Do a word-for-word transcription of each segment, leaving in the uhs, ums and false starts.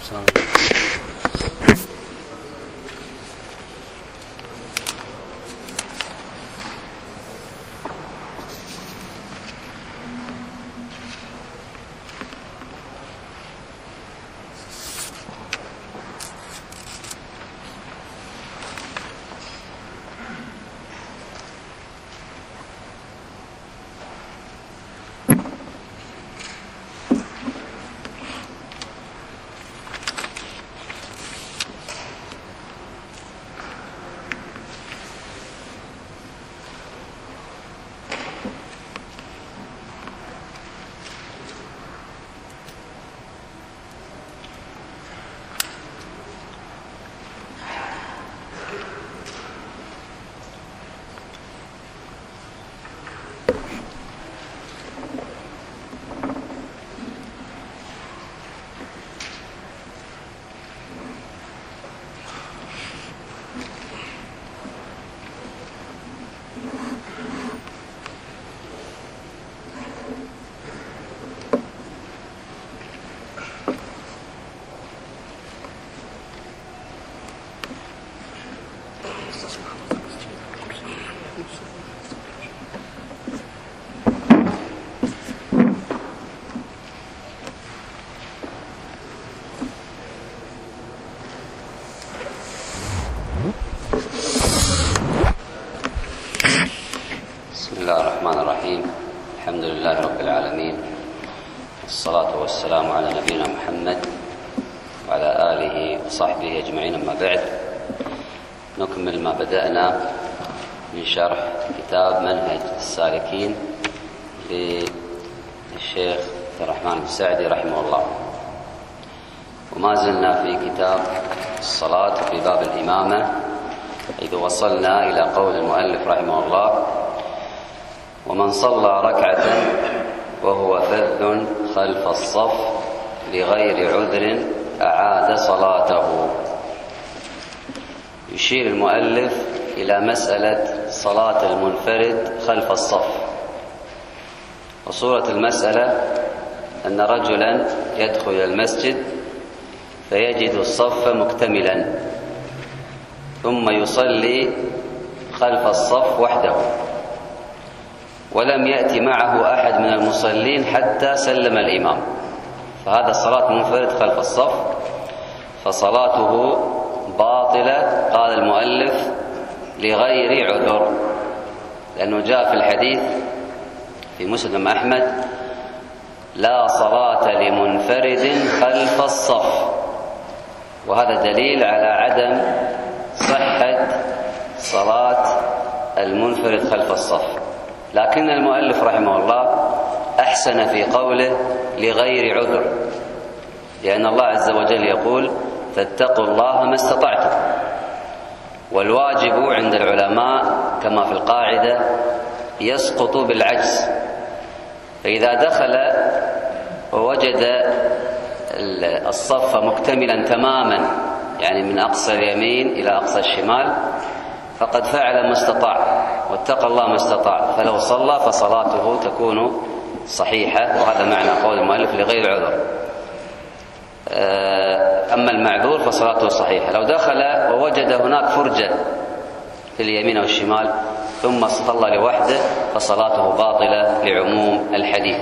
بسم الله الرحمن الرحيم. الحمد لله رب العالمين، والصلاة والسلام على نبينا محمد وعلى آله وصحبه أجمعين. أما بعد، نكمل ما بدأنا من شرح كتاب منهج السالكين للشيخ عبد الرحمن السعدي رحمه الله، وما زلنا في كتاب الصلاة في باب الإمامة، إذ وصلنا إلى قول المؤلف رحمه الله: ومن صلى ركعة وهو فذ خلف الصف لغير عذر أعاد صلاته. يشير المؤلف إلى مسألة صلاة المنفرد خلف الصف. وصورة المسألة أن رجلا يدخل المسجد فيجد الصف مكتملا، ثم يصلي خلف الصف وحده، ولم يأتي معه أحد من المصلين حتى سلم الإمام، فهذا الصلاة منفرد خلف الصف، فصلاته باطلة. قال المؤلف: لغير عذر، لأنه جاء في الحديث في مسلم أحمد: لا صلاة لمنفرد خلف الصف، وهذا دليل على عدم صحة صلاة المنفرد خلف الصف. لكن المؤلف رحمه الله أحسن في قوله لغير عذر، لأن الله عز وجل يقول: فاتقوا الله ما استطعتم. والواجب عند العلماء كما في القاعدة يسقط بالعجز، فإذا دخل ووجد الصف مكتملا تماما، يعني من أقصى اليمين إلى أقصى الشمال، فقد فعل ما استطاع واتقى الله ما استطاع، فلو صلى فصلاته تكون صحيحة. وهذا معنى قول المؤلف لغير عذر. أما المعذور فصلاته صحيحة. لو دخل ووجد هناك فرجة في اليمين والشمال ثم صلى لوحده فصلاته باطلة لعموم الحديث.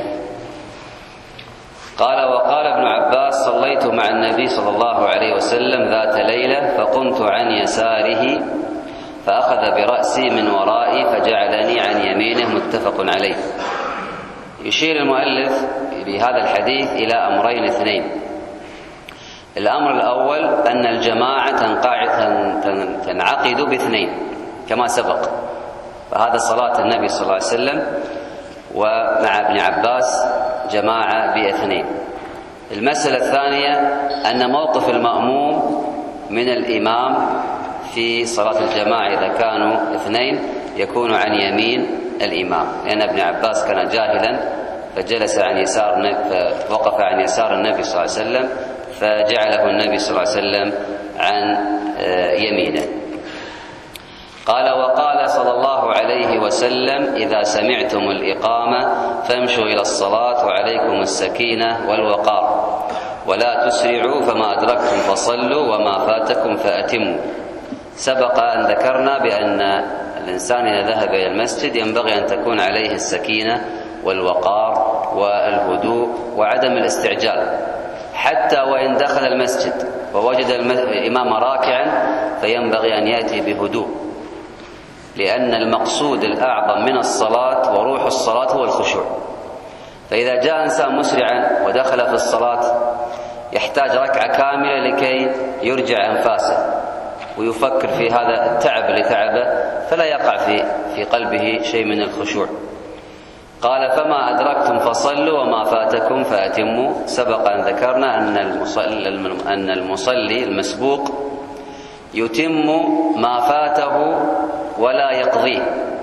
قال: وقال ابن عباس: صليت مع النبي صلى الله عليه وسلم ذات ليلة فقمت عن يساره فأخذ برأسي من ورائي فجعلني عن يمينه، متفق عليه. يشير المؤلف بهذا الحديث إلى أمرين اثنين. الأمر الأول أن الجماعة تنعقد باثنين كما سبق، فهذا صلاة النبي صلى الله عليه وسلم، ومع ابن عباس جماعة باثنين. المسألة الثانية أن موقف المأموم من الإمام في صلاة الجماعة إذا كانوا اثنين يكون عن يمين الإمام، لأن ابن عباس كان جاهلا فجلس عن يسار، فوقف عن يسار النبي صلى الله عليه وسلم فجعله النبي صلى الله عليه وسلم عن يمينه. قال: وقال صلى الله عليه وسلم: إذا سمعتم الإقامة فامشوا إلى الصلاة وعليكم السكينة والوقار، ولا تسرعوا فما أدركتم فصلوا وما فاتكم فأتموا. سبق أن ذكرنا بأن الإنسان إذا ذهب إلى المسجد ينبغي أن تكون عليه السكينة والوقار والهدوء وعدم الاستعجال، حتى وإن دخل المسجد ووجد الإمام راكعا فينبغي أن يأتي بهدوء، لأن المقصود الأعظم من الصلاة وروح الصلاة هو الخشوع. فإذا جاء إنسان مسرعا ودخل في الصلاة يحتاج ركعة كاملة لكي يرجع أنفاسه ويفكر في هذا التعب اللي تعبه، فلا يقع في في قلبه شيء من الخشوع. قال فما أدركتم فصلوا وما فاتكم فأتموا. سبق أن ذكرنا أن المصلي, أن المصلي المسبوق يتم ما فاته ولا يقضيه،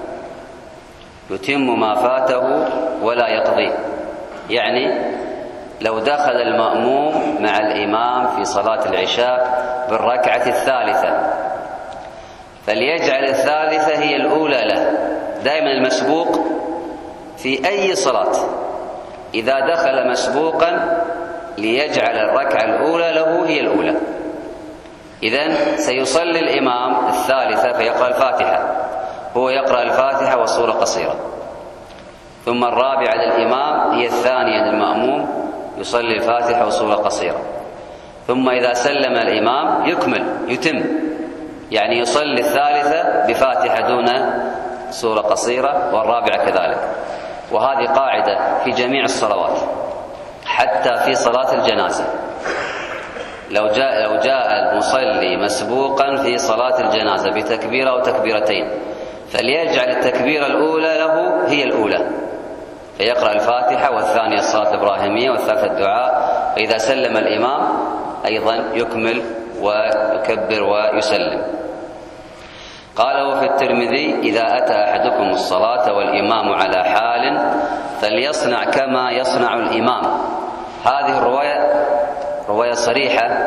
يتم ما فاته ولا يقضيه. يعني لو دخل المأموم مع الإمام في صلاة العشاء بالركعة الثالثة فليجعل الثالثة هي الأولى له. دائما المسبوق في أي صلاة إذا دخل مسبوقا ليجعل الركعة الأولى له هي الأولى. إذن سيصلي الإمام الثالثة فيقرأ الفاتحة، هو يقرأ الفاتحة والسورة قصيرة، ثم الرابعة للإمام هي الثانية للمأموم يصلي الفاتحة والسورة قصيرة، ثم إذا سلم الإمام يكمل يتم، يعني يصلي الثالثة بفاتحة دون سورة قصيرة والرابعة كذلك. وهذه قاعدة في جميع الصلوات حتى في صلاة الجنازة. لو جاء لو جاء المصلي مسبوقا في صلاة الجنازة بتكبيرة أو تكبيرتين فليجعل التكبيرة الأولى له هي الأولى، فيقرأ الفاتحة والثانية الصلاة الإبراهيمية والثالثة الدعاء، وإذا سلم الإمام أيضا يكمل ويكبر ويسلم. قال وفي الترمذي إذا أتى أحدكم الصلاة والإمام على حال فليصنع كما يصنع الإمام. هذه الرواية رواية صريحة،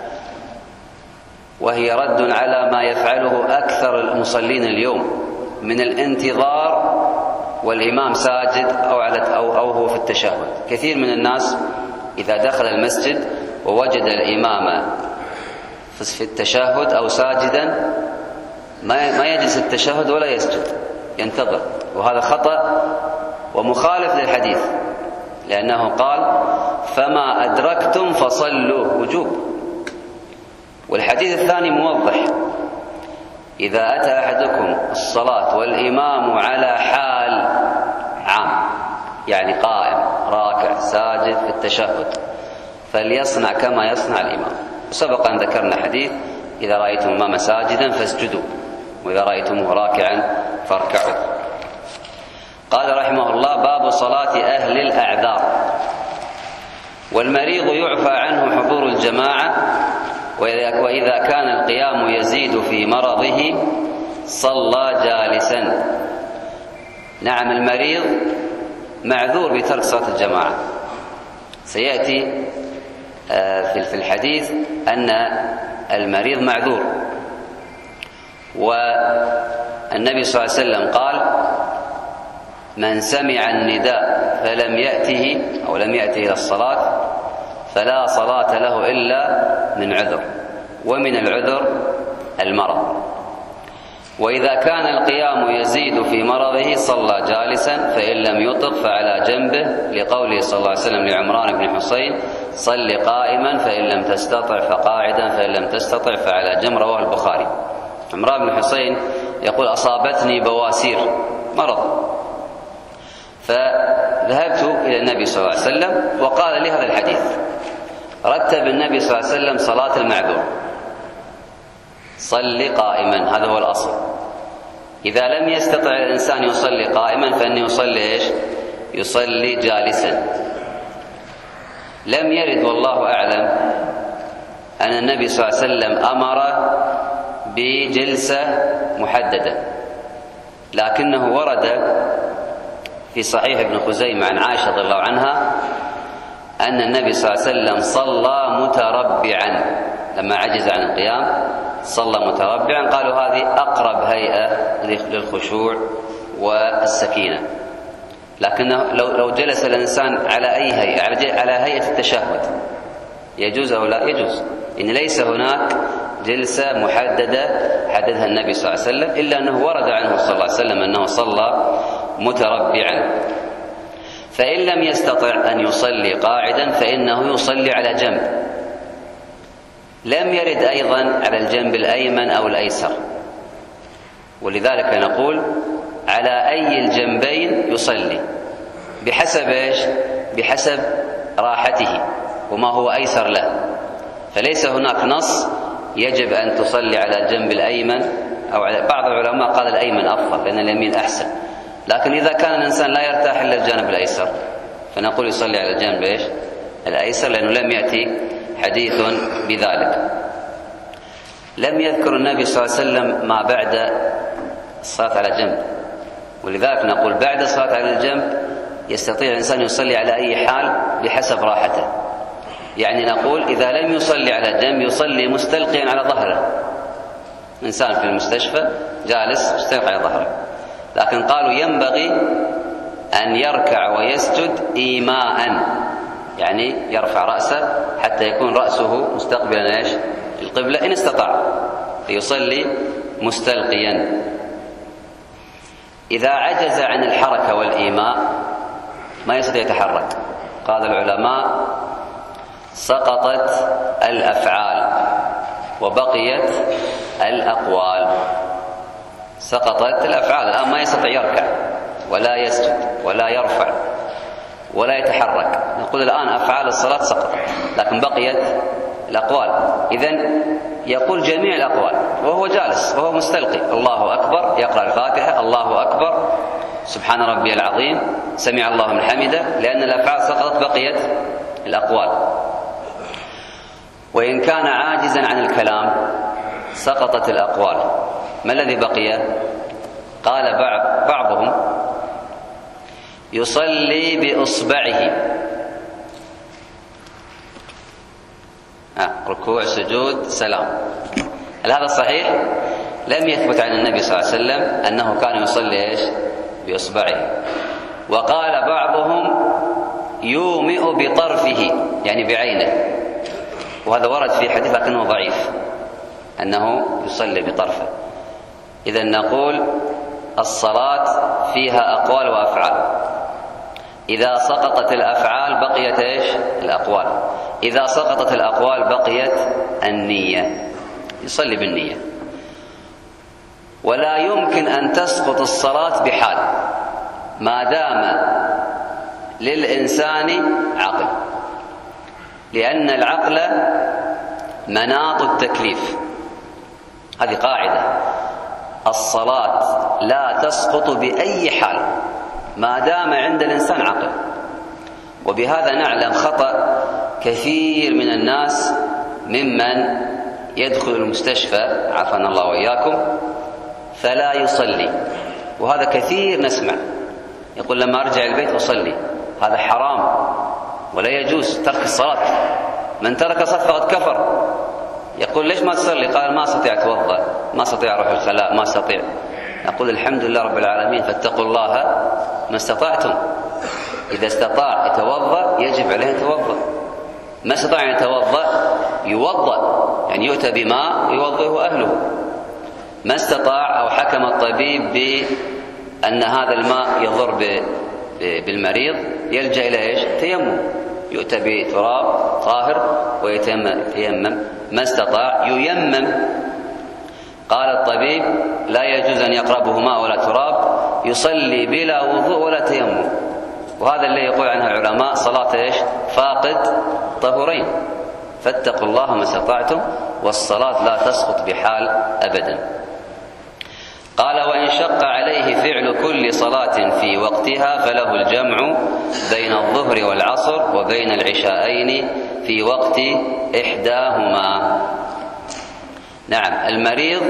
وهي رد على ما يفعله أكثر المصلين اليوم من الانتظار والإمام ساجد أو على أو أو هو في التشهد. كثير من الناس إذا دخل المسجد ووجد الإمام في التشهد أو ساجدا ما ما يجلس التشهد ولا يسجد، ينتظر، وهذا خطأ ومخالف للحديث، لأنه قال فما أدركتم فصلوا وجوب، والحديث الثاني موضح إذا أتى أحدكم الصلاة والإمام على حال عام، يعني قائم راكع ساجد في التشهد، فليصنع كما يصنع الإمام. سبق أن ذكرنا حديث إذا رأيتم الإمام ساجدا فاسجدوا وإذا رأيتموه راكعا فاركعوا. قال رحمه الله باب صلاة أهل الأعذار. والمريض يعفى عنه حضور الجماعة، وإذا كان القيام يزيد في مرضه صلى جالسا. نعم المريض معذور بترك صلاة الجماعة. سيأتي في الحديث أن المريض معذور، والنبي صلى الله عليه وسلم قال من سمع النداء فلم يأته أو لم يأته إلى الصلاة فلا صلاة له إلا من عذر، ومن العذر المرض. وإذا كان القيام يزيد في مرضه صلى جالسا، فإن لم يطق فعلى جنبه، لقوله صلى الله عليه وسلم لعمران بن حسين صل قائما فإن لم تستطع فقاعدا فإن لم تستطع فعلى جنب، رواه البخاري. عمران بن حسين يقول أصابتني بواسير مرض، فذهبت إلى النبي صلى الله عليه وسلم وقال لي هذا الحديث. رتب النبي صلى الله عليه وسلم صلاة المعذور، صل قائما، هذا هو الأصل. إذا لم يستطع الإنسان يصلي قائما فإنه يصلي إيش؟ يصلي جالسا. لم يرد والله أعلم أن النبي صلى الله عليه وسلم أمر بجلسة محددة، لكنه ورد في صحيح ابن خزيمة عن عائشة رضي الله عنها أن النبي صلى الله عليه وسلم صلى متربعا، لما عجز عن القيام صلى متربعا. قالوا هذه أقرب هيئة للخشوع والسكينة، لكنه لو لو جلس الإنسان على أي هيئة، على هيئة التشهد يجوز أو لا يجوز، إن ليس هناك جلسة محددة حددها النبي صلى الله عليه وسلم، إلا أنه ورد عنه صلى الله عليه وسلم أنه صلى متربعا. فإن لم يستطع أن يصلي قاعدا فإنه يصلي على جنب. لم يرد أيضا على الجنب الأيمن أو الأيسر، ولذلك نقول على أي الجنبين يصلي بحسب إيش؟ بحسب راحته وما هو أيسر له. فليس هناك نص يجب أن تصلي على الجنب الأيمن، أو على بعض العلماء قال الأيمن أفضل لأن اليمين أحسن، لكن إذا كان الإنسان لا يرتاح إلا الجانب الأيسر فنقول يصلي على الجانب إيش؟ الأيسر، لأنه لم يأتي حديث بذلك. لم يذكر النبي صلى الله عليه وسلم ما بعد الصلاة على جنب، ولذلك نقول بعد الصلاة على الجنب يستطيع الإنسان يصلي على أي حال بحسب راحته. يعني نقول إذا لم يصلي على جنب يصلي مستلقيا على ظهره، إنسان في المستشفى جالس مستلقي على ظهره، لكن قالوا ينبغي أن يركع ويسجد إيماء، يعني يرفع رأسه حتى يكون رأسه مستقبلا إيش؟ القبلة إن استطاع، فيصلي مستلقيا. إذا عجز عن الحركة والإيماء ما يستطيع يتحرك، قال العلماء سقطت الأفعال وبقيت الأقوال. سقطت الأفعال، الآن ما يستطيع يركع ولا يسجد ولا يرفع ولا يتحرك، نقول الآن أفعال الصلاة سقطت، لكن بقيت الأقوال. إذن يقول جميع الأقوال وهو جالس وهو مستلقي، الله أكبر، يقرأ الفاتحة، الله أكبر، سبحان ربي العظيم، سمع الله من حمده، لأن الأفعال سقطت بقيت الأقوال. وإن كان عاجزا عن الكلام سقطت الأقوال. ما الذي بقي؟ قال بعض بعضهم يصلي بإصبعه، آه ركوع سجود سلام. هل هذا صحيح؟ لم يثبت عن النبي صلى الله عليه وسلم أنه كان يصلي إيش؟ بإصبعه. وقال بعضهم يومئ بطرفه، يعني بعينه، وهذا ورد في حديث لكنه ضعيف أنه يصلي بطرفه. إذن نقول الصلاة فيها أقوال وأفعال، إذا سقطت الأفعال بقيت إيش؟ الأقوال. إذا سقطت الأقوال بقيت النية، يصلي بالنية. ولا يمكن أن تسقط الصلاة بحال ما دام للإنسان عقل، لأن العقل مناط التكليف. هذه قاعدة، الصلاة لا تسقط بأي حال ما دام عند الإنسان عقل. وبهذا نعلم خطأ كثير من الناس ممن يدخل المستشفى عافانا الله وإياكم فلا يصلي، وهذا كثير نسمع، يقول لما أرجع البيت أصلي. هذا حرام ولا يجوز، ترك الصلاة، من ترك الصلاة فقد كفر. يقول ليش ما تصلي؟ قال ما استطيع أتوضأ، ما استطيع أروح الخلاء، ما استطيع. نقول الحمد لله رب العالمين، فاتقوا الله ما استطعتم. إذا استطاع يتوضأ يجب عليه يتوضأ، ما استطاع أن يتوضأ يوضأ، يعني يؤتى بماء يوضئه أهله. ما استطاع أو حكم الطبيب بأن هذا الماء يضر بالمريض يلجأ إلى إيش؟ تيمم، يؤتى بتراب طاهر ويتيمم. ما استطاع ييمم. قال الطبيب لا يجوز أن يقربه ماء ولا تراب، يصلي بلا وضوء ولا تيمم. وهذا اللي يقول عنها العلماء صلاة إيش؟ فاقد طهورين. فاتقوا الله ما استطعتم، والصلاة لا تسقط بحال أبدا. قال وإن شق عليه فعل كل صلاة في وقتها فله الجمع بين الظهر والعصر وبين العشاءين في وقت إحداهما. نعم، المريض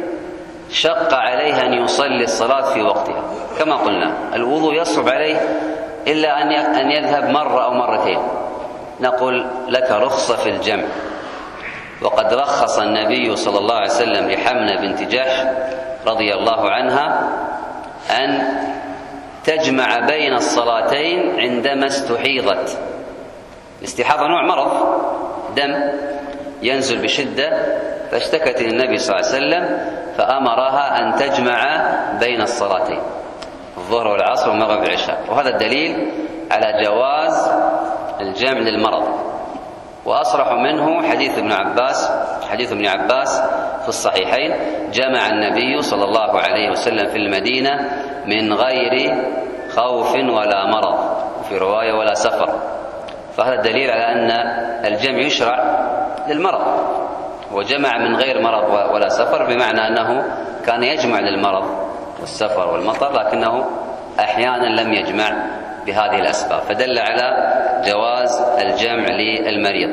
شق عليه أن يصلي الصلاة في وقتها، كما قلنا الوضوء يصعب عليه إلا أن يذهب مرة أو مرتين، نقول لك رخصة في الجمع. وقد رخص النبي صلى الله عليه وسلم لحمنة بنت جحش رضي الله عنها أن تجمع بين الصلاتين عندما استحيضت. الاستحاضة نوع مرض الدم ينزل بشدة، فاشتكت النبي صلى الله عليه وسلم فأمرها أن تجمع بين الصلاتين الظهر والعصر والمغرب والعشاء. وهذا الدليل على جواز الجمع للمرض. وأصرح منه حديث ابن عباس حديث ابن عباس في الصحيحين: جمع النبي صلى الله عليه وسلم في المدينة من غير خوف ولا مرض، وفي رواية ولا سفر. فهذا الدليل على أن الجمع يشرع للمرض، وجمع من غير مرض ولا سفر، بمعنى أنه كان يجمع للمرض والسفر والمطر، لكنه أحيانا لم يجمع بهذه الأسباب، فدل على جواز الجمع للمريض.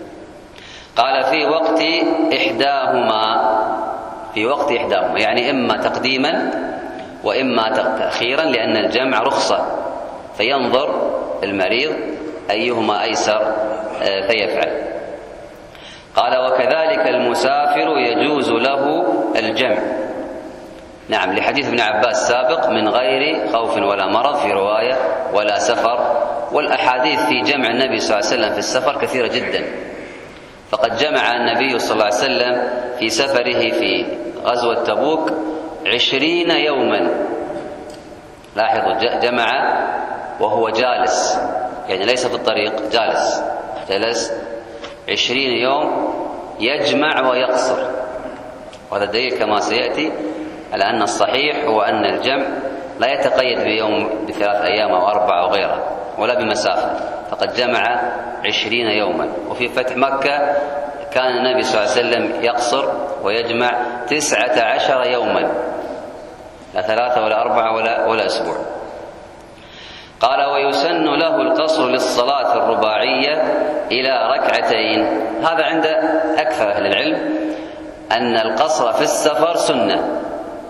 قال: في وقت إحداهما في وقت إحداهما يعني إما تقديما وإما تأخيرا، لأن الجمع رخصة، فينظر المريض أيهما أيسر فيفعل. قال: وكذلك المسافر يجوز له الجمع. نعم، لحديث ابن عباس السابق: من غير خوف ولا مرض، في رواية ولا سفر. والأحاديث في جمع النبي صلى الله عليه وسلم في السفر كثيرة جدا، فقد جمع النبي صلى الله عليه وسلم في سفره في غزوة تبوك عشرين يوما. لاحظوا، جمع وهو جالس، يعني ليس في الطريق، جالس جلس عشرين يوم يجمع ويقصر. وهذا الدليل كما سيأتي على أن الصحيح هو أن الجمع لا يتقيد بيوم بثلاث أيام أو أربعة أو غيرها، ولا بمسافة، فقد جمع عشرين يوما. وفي فتح مكة كان النبي صلى الله عليه وسلم يقصر ويجمع تسعة عشر يوما، لا ثلاثة ولا أربعة ولا, ولا أسبوع. قال: ويسن له القصر للصلاة الرباعية إلى ركعتين. هذا عند أكثر أهل العلم أن القصر في السفر سنة،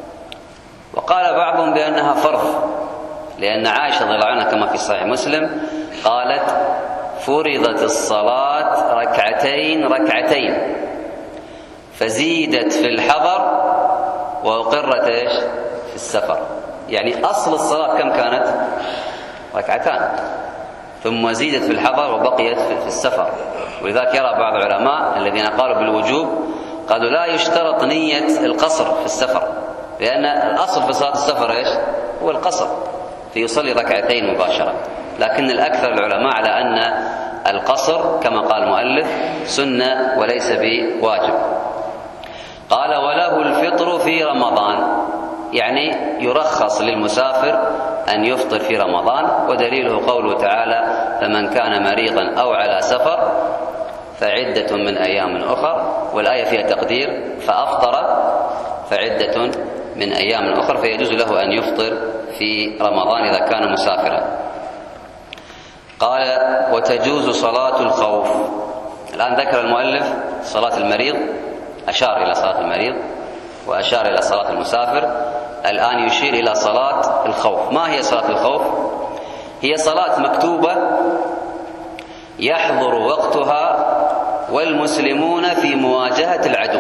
وقال بعضهم بأنها فرض، لأن عائشة رضي الله عنها كما في صحيح مسلم قالت: فرضت الصلاة ركعتين ركعتين، فزيدت في الحضر وأقرت إيش في السفر. يعني أصل الصلاة كم كانت؟ ركعتان، ثم زيدت في الحضر وبقيت في السفر. ولذلك يرى بعض العلماء الذين قالوا بالوجوب، قالوا لا يشترط نية القصر في السفر، لأن الأصل في صلاة السفر إيش؟ هو القصر، فيصلي ركعتين مباشرة. لكن الأكثر العلماء على أن القصر كما قال المؤلف سنة وليس بواجب. قال: وله الفطر في رمضان، يعني يرخص للمسافر أن يفطر في رمضان. ودليله قوله تعالى: فمن كان مريضا أو على سفر فعدة من أيام أخر. والآية فيها تقدير: فأفطر فعدة من أيام أخر، فيجوز له أن يفطر في رمضان إذا كان مسافرا. قال: وتجوز صلاة الخوف. الآن ذكر المؤلف صلاة المريض، أشار إلى صلاة المريض وأشار إلى صلاة المسافر. الآن يشير إلى صلاة الخوف. ما هي صلاة الخوف؟ هي صلاة مكتوبة يحضر وقتها والمسلمون في مواجهة العدو.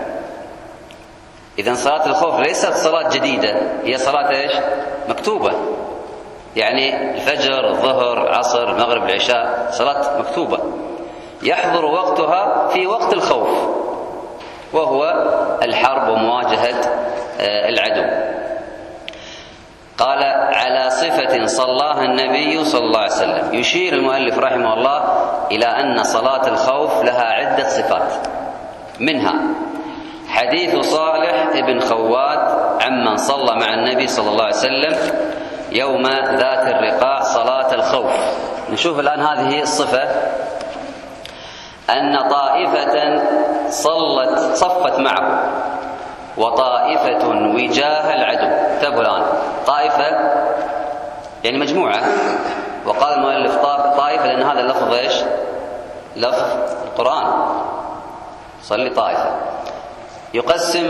إذن صلاة الخوف ليست صلاة جديدة، هي صلاة إيش؟ مكتوبة، يعني الفجر، الظهر، العصر، المغرب، العشاء، صلاة مكتوبة يحضر وقتها في وقت الخوف، وهو الحرب ومواجهة العدو. قال: على صفة صلاها النبي صلى الله عليه وسلم. يشير المؤلف رحمه الله إلى أن صلاة الخوف لها عدة صفات، منها حديث صالح بن خوات عمن صلى مع النبي صلى الله عليه وسلم يوم ذات الرقاع صلاة الخوف. نشوف الآن هذه الصفة، أن طائفة صلت صفت معه وطائفة وجاه العدو. انتبهوا الآن، طائفة يعني مجموعة، وقال المؤلف طائفة لأن هذا اللفظ إيش؟ لفظ القرآن، صلي طائفة. يقسم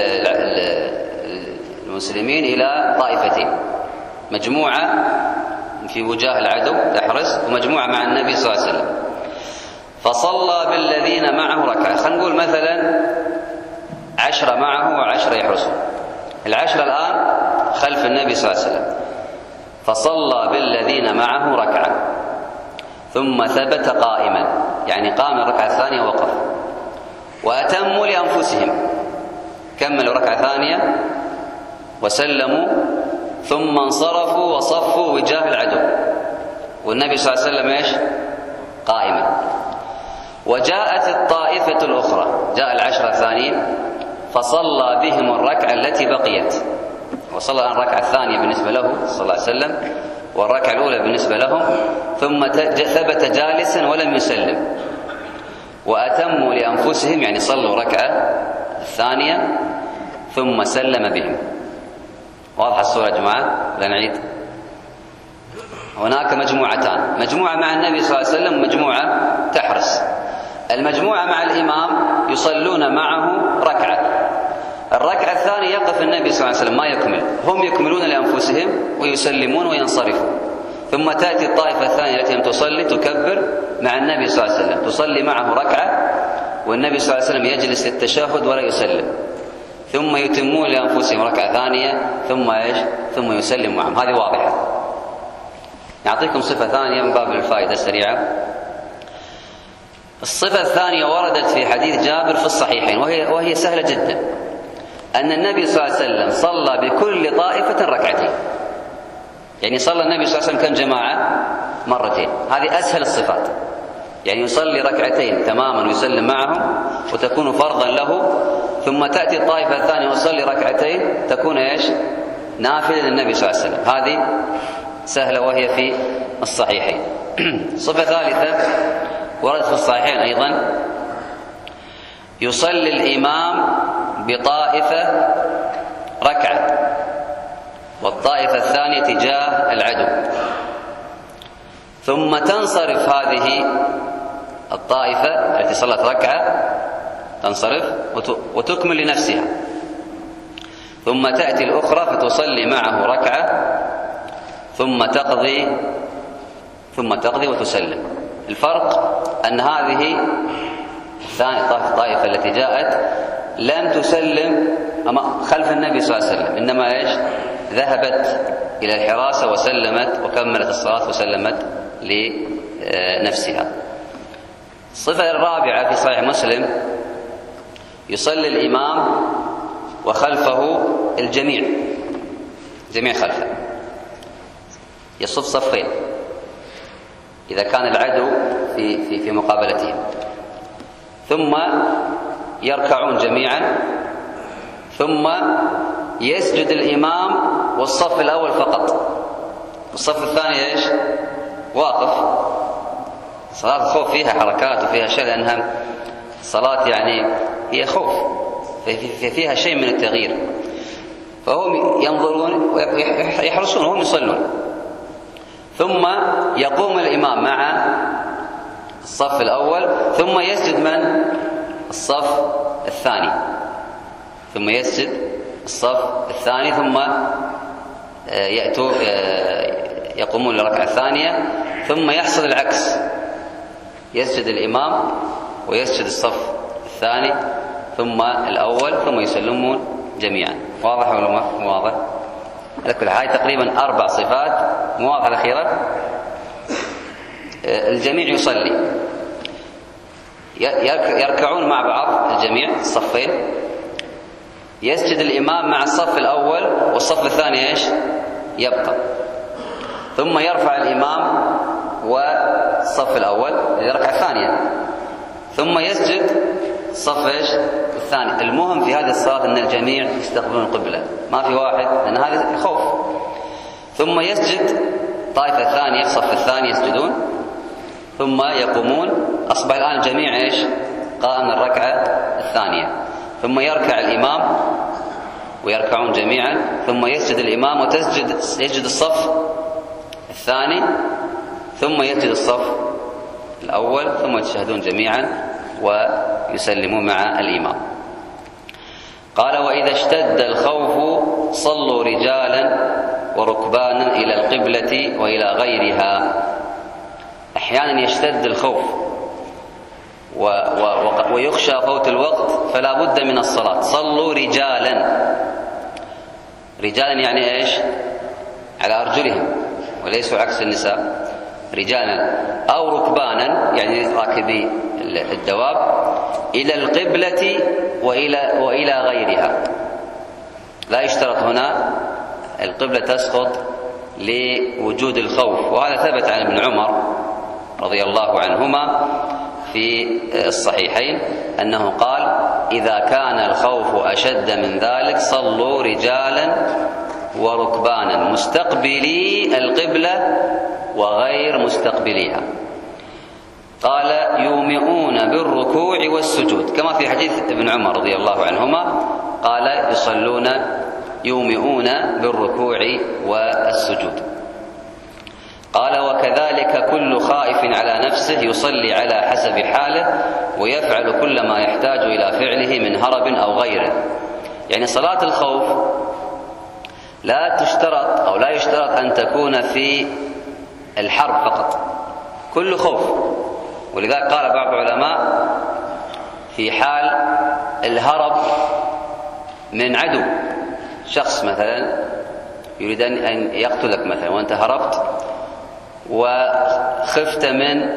المسلمين إلى طائفتين: مجموعة في وجاه العدو تحرس، ومجموعة مع النبي صلى الله عليه وسلم. فصلى بالذين معه ركعة. خلينا نقول مثلا عشرة معه وعشرة يحرسون. العشرة الآن خلف النبي صلى الله عليه وسلم، فصلى بالذين معه ركعة ثم ثبت قائما، يعني قام الركعة الثانية ووقف. وأتموا لأنفسهم، كملوا ركعة ثانية وسلموا ثم انصرفوا وصفوا وجاه العدو، والنبي صلى الله عليه وسلم ايش؟ قائما. وجاءت الطائفة الأخرى، جاء العشرة الثانيين فصلى بهم الركعة التي بقيت، وصلى الركعة الثانية بالنسبة له صلى الله عليه وسلم والركعة الأولى بالنسبة لهم، ثم ثبت جالسا ولم يسلم. وأتموا لأنفسهم يعني صلوا ركعة الثانية ثم سلم بهم. واضحة الصورة يا جماعة؟ لا نعيد؟ هناك مجموعتان، مجموعة مع النبي صلى الله عليه وسلم ومجموعة تحرس. المجموعة مع الإمام يصلون معه ركعة، الركعة الثانية يقف النبي صلى الله عليه وسلم ما يكمل، هم يكملون لأنفسهم ويسلمون وينصرفون، ثم تأتي الطائفة الثانية التي لم تصلي تكبر مع النبي صلى الله عليه وسلم، تصلي معه ركعة والنبي صلى الله عليه وسلم يجلس للتشهد ولا يسلم، ثم يتمون لأنفسهم ركعة ثانية ثم ايش؟ ثم يسلم معهم. هذه واضحة. نعطيكم صفة ثانية من باب الفائدة سريعة. الصفة الثانية وردت في حديث جابر في الصحيحين، وهي وهي سهلة جدا، أن النبي صلى الله عليه وسلم صلى بكل طائفة ركعتين. يعني صلى النبي صلى الله عليه وسلم كم جماعة؟ مرتين. هذه أسهل الصفات، يعني يصلي ركعتين تماما ويسلم معهم وتكون فرضا له، ثم تأتي الطائفة الثانية ويصلي ركعتين تكون ايش؟ نافلة للنبي صلى الله عليه وسلم. هذه سهلة وهي في الصحيحين. صفة ثالثة وردت في الصحيحين أيضا، يصلي الإمام بطائفة ركعة والطائفة الثانية تجاه العدو، ثم تنصرف هذه الطائفة التي صلت ركعة، تنصرف وتكمل لنفسها، ثم تأتي الأخرى فتصلي معه ركعة ثم تقضي ثم تقضي وتسلم. الفرق أن هذه الثانية الطائفة التي جاءت لم تسلم خلف النبي صلى الله عليه وسلم، إنما إيش؟ ذهبت إلى الحراسة وسلمت وكملت الصلاة وسلمت لنفسها. الصفة الرابعة في صحيح مسلم، يصلي الإمام وخلفه الجميع، جميع خلفه، يصف صفين إذا كان العدو في في في مقابلتهم، ثم يركعون جميعا، ثم يسجد الإمام والصف الأول فقط، والصف الثاني ايش؟ واقف. صلاة الخوف فيها حركات وفيها شيء، لأنها صلاة يعني هي خوف، فيها شيء من التغيير، فهم ينظرون ويحرصون وهم يصلون. ثم يقوم الإمام مع الصف الأول، ثم يسجد من؟ الصف الثاني، ثم يسجد الصف الثاني، ثم يأتوا يقومون للركعة الثانية، ثم يحصل العكس، يسجد الإمام ويسجد الصف الثاني ثم الأول ثم يسلمون جميعا. واضح ولا ما واضح؟ لكل هاي تقريبا أربع صفات. مواضحة الأخيرة، الجميع يصلي، يركعون مع بعض الجميع الصفين، يسجد الإمام مع الصف الأول والصف الثاني ايش؟ يبقى، ثم يرفع الإمام والصف الأول للركعة الثانية، ثم يسجد الصف ايش؟ الثاني. المهم في هذه الصلاة أن الجميع يستقبلون القبلة، ما في واحد، لأن هذا خوف. ثم يسجد الطائفة الثانية الصف الثاني يسجدون، ثم يقومون، أصبح الآن الجميع ايش؟ قام الركعة الثانية، ثم يركع الإمام ويركعون جميعا، ثم يسجد الإمام وتسجد يسجد الصف الثاني، ثم يسجد الصف الأول، ثم يتشهدون جميعا ويسلمون مع الإمام. قال: وإذا اشتد الخوف صلوا رجالا وركبانا إلى القبلة وإلى غيرها. أحيانا يشتد الخوف و و ويخشى فوت الوقت فلا بد من الصلاة. صلوا رجالا، رجالا يعني ايش؟ على أرجلهم وليسوا عكس النساء، رجالا أو ركبانا يعني راكبي الدواب إلى القبلة وإلى, وإلى غيرها. لا يشترط هنا القبلة تسقط لوجود الخوف، وهذا ثبت عن ابن عمر رضي الله عنهما في الصحيحين أنه قال: إذا كان الخوف أشد من ذلك صلوا رجالا وركبانا مستقبلي القبلة وغير مستقبليها. قال: يومئون بالركوع والسجود، كما في حديث ابن عمر رضي الله عنهما قال: يصلون يومئون بالركوع والسجود. قال: وكذلك كل خائف على نفسه يصلي على حسب حاله ويفعل كل ما يحتاج إلى فعله من هرب أو غيره. يعني صلاة الخوف لا تشترط أو لا يشترط أن تكون في الحرب فقط، كل خوف. ولذلك قال بعض العلماء في حال الهرب من عدو، شخص مثلا يريد أن يقتلك مثلا وأنت هربت وخفت من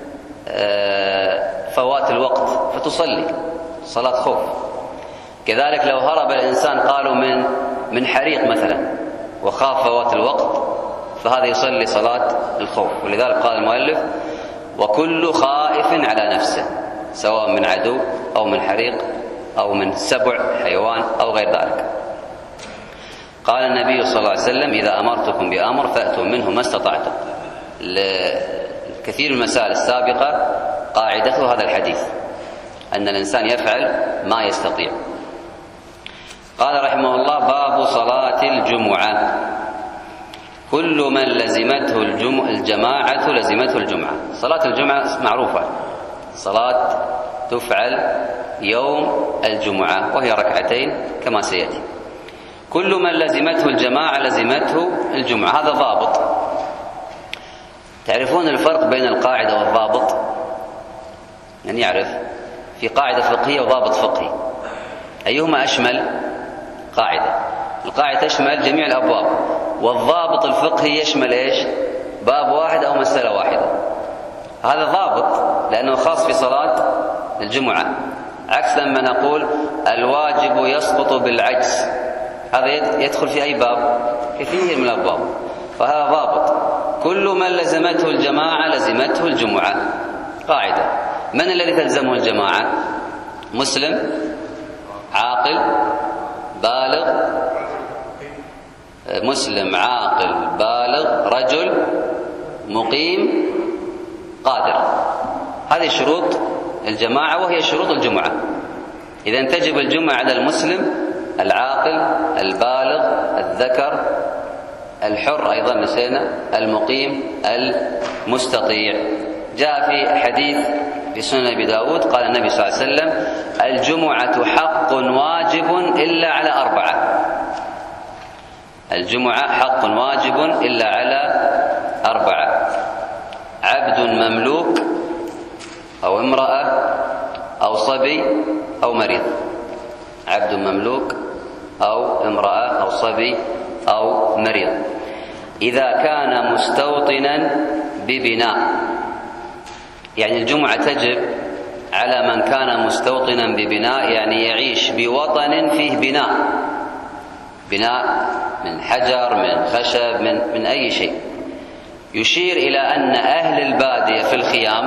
فوات الوقت فتصلي صلاة خوف. كذلك لو هرب الإنسان قالوا من من حريق مثلا وخاف فوات الوقت فهذا يصلي صلاة الخوف. ولذلك قال المؤلف: وكل خائف على نفسه، سواء من عدو أو من حريق أو من سبع حيوان أو غير ذلك. قال النبي صلى الله عليه وسلم: إذا أمرتكم بأمر فأتوا منه ما استطعتم. كثير من المسائل السابقة قاعدته هذا الحديث، أن الإنسان يفعل ما يستطيع. قال رحمه الله: باب صلاة الجمعة. كل من لزمته الجماعة لزمته الجمعة. صلاة الجمعة معروفة، صلاة تفعل يوم الجمعة وهي ركعتين كما سيأتي. كل من لزمته الجماعة لزمته الجمعة، هذا ضابط. تعرفون الفرق بين القاعدة والضابط؟ يعني يعرف في قاعدة فقهية وضابط فقهي، أيهما أشمل؟ قاعدة. القاعدة تشمل جميع الأبواب، والضابط الفقهي يشمل إيش؟ باب واحد أو مسألة واحدة. هذا ضابط لأنه خاص في صلاة الجمعة، عكس لما نقول الواجب يسقط بالعجز، هذا يدخل في أي باب؟ كثير من الأبواب. فهذا ضابط. كل من لزمته الجماعة لزمته الجمعة، قاعدة. من الذي تلزمه الجماعة؟ مسلم عاقل بالغ، مسلم عاقل بالغ رجل مقيم قادر. هذه شروط الجماعة وهي شروط الجمعة. إذن تجب الجمعة على المسلم العاقل البالغ الذكر الحر، أيضا نسينا، المقيم المستطيع. جاء في حديث في سنن أبي داود قال النبي صلى الله عليه وسلم: الجمعة حق واجب إلا على أربعة. الجمعة حق واجب إلا على أربعة: عبد مملوك أو امرأة أو صبي أو مريض. عبد مملوك أو امرأة أو صبي أو مريض. إذا كان مستوطنا ببناء، يعني الجمعة تجب على من كان مستوطنا ببناء، يعني يعيش بوطن فيه بناء، بناء من حجر من خشب من, من أي شيء. يشير إلى أن أهل البادية في الخيام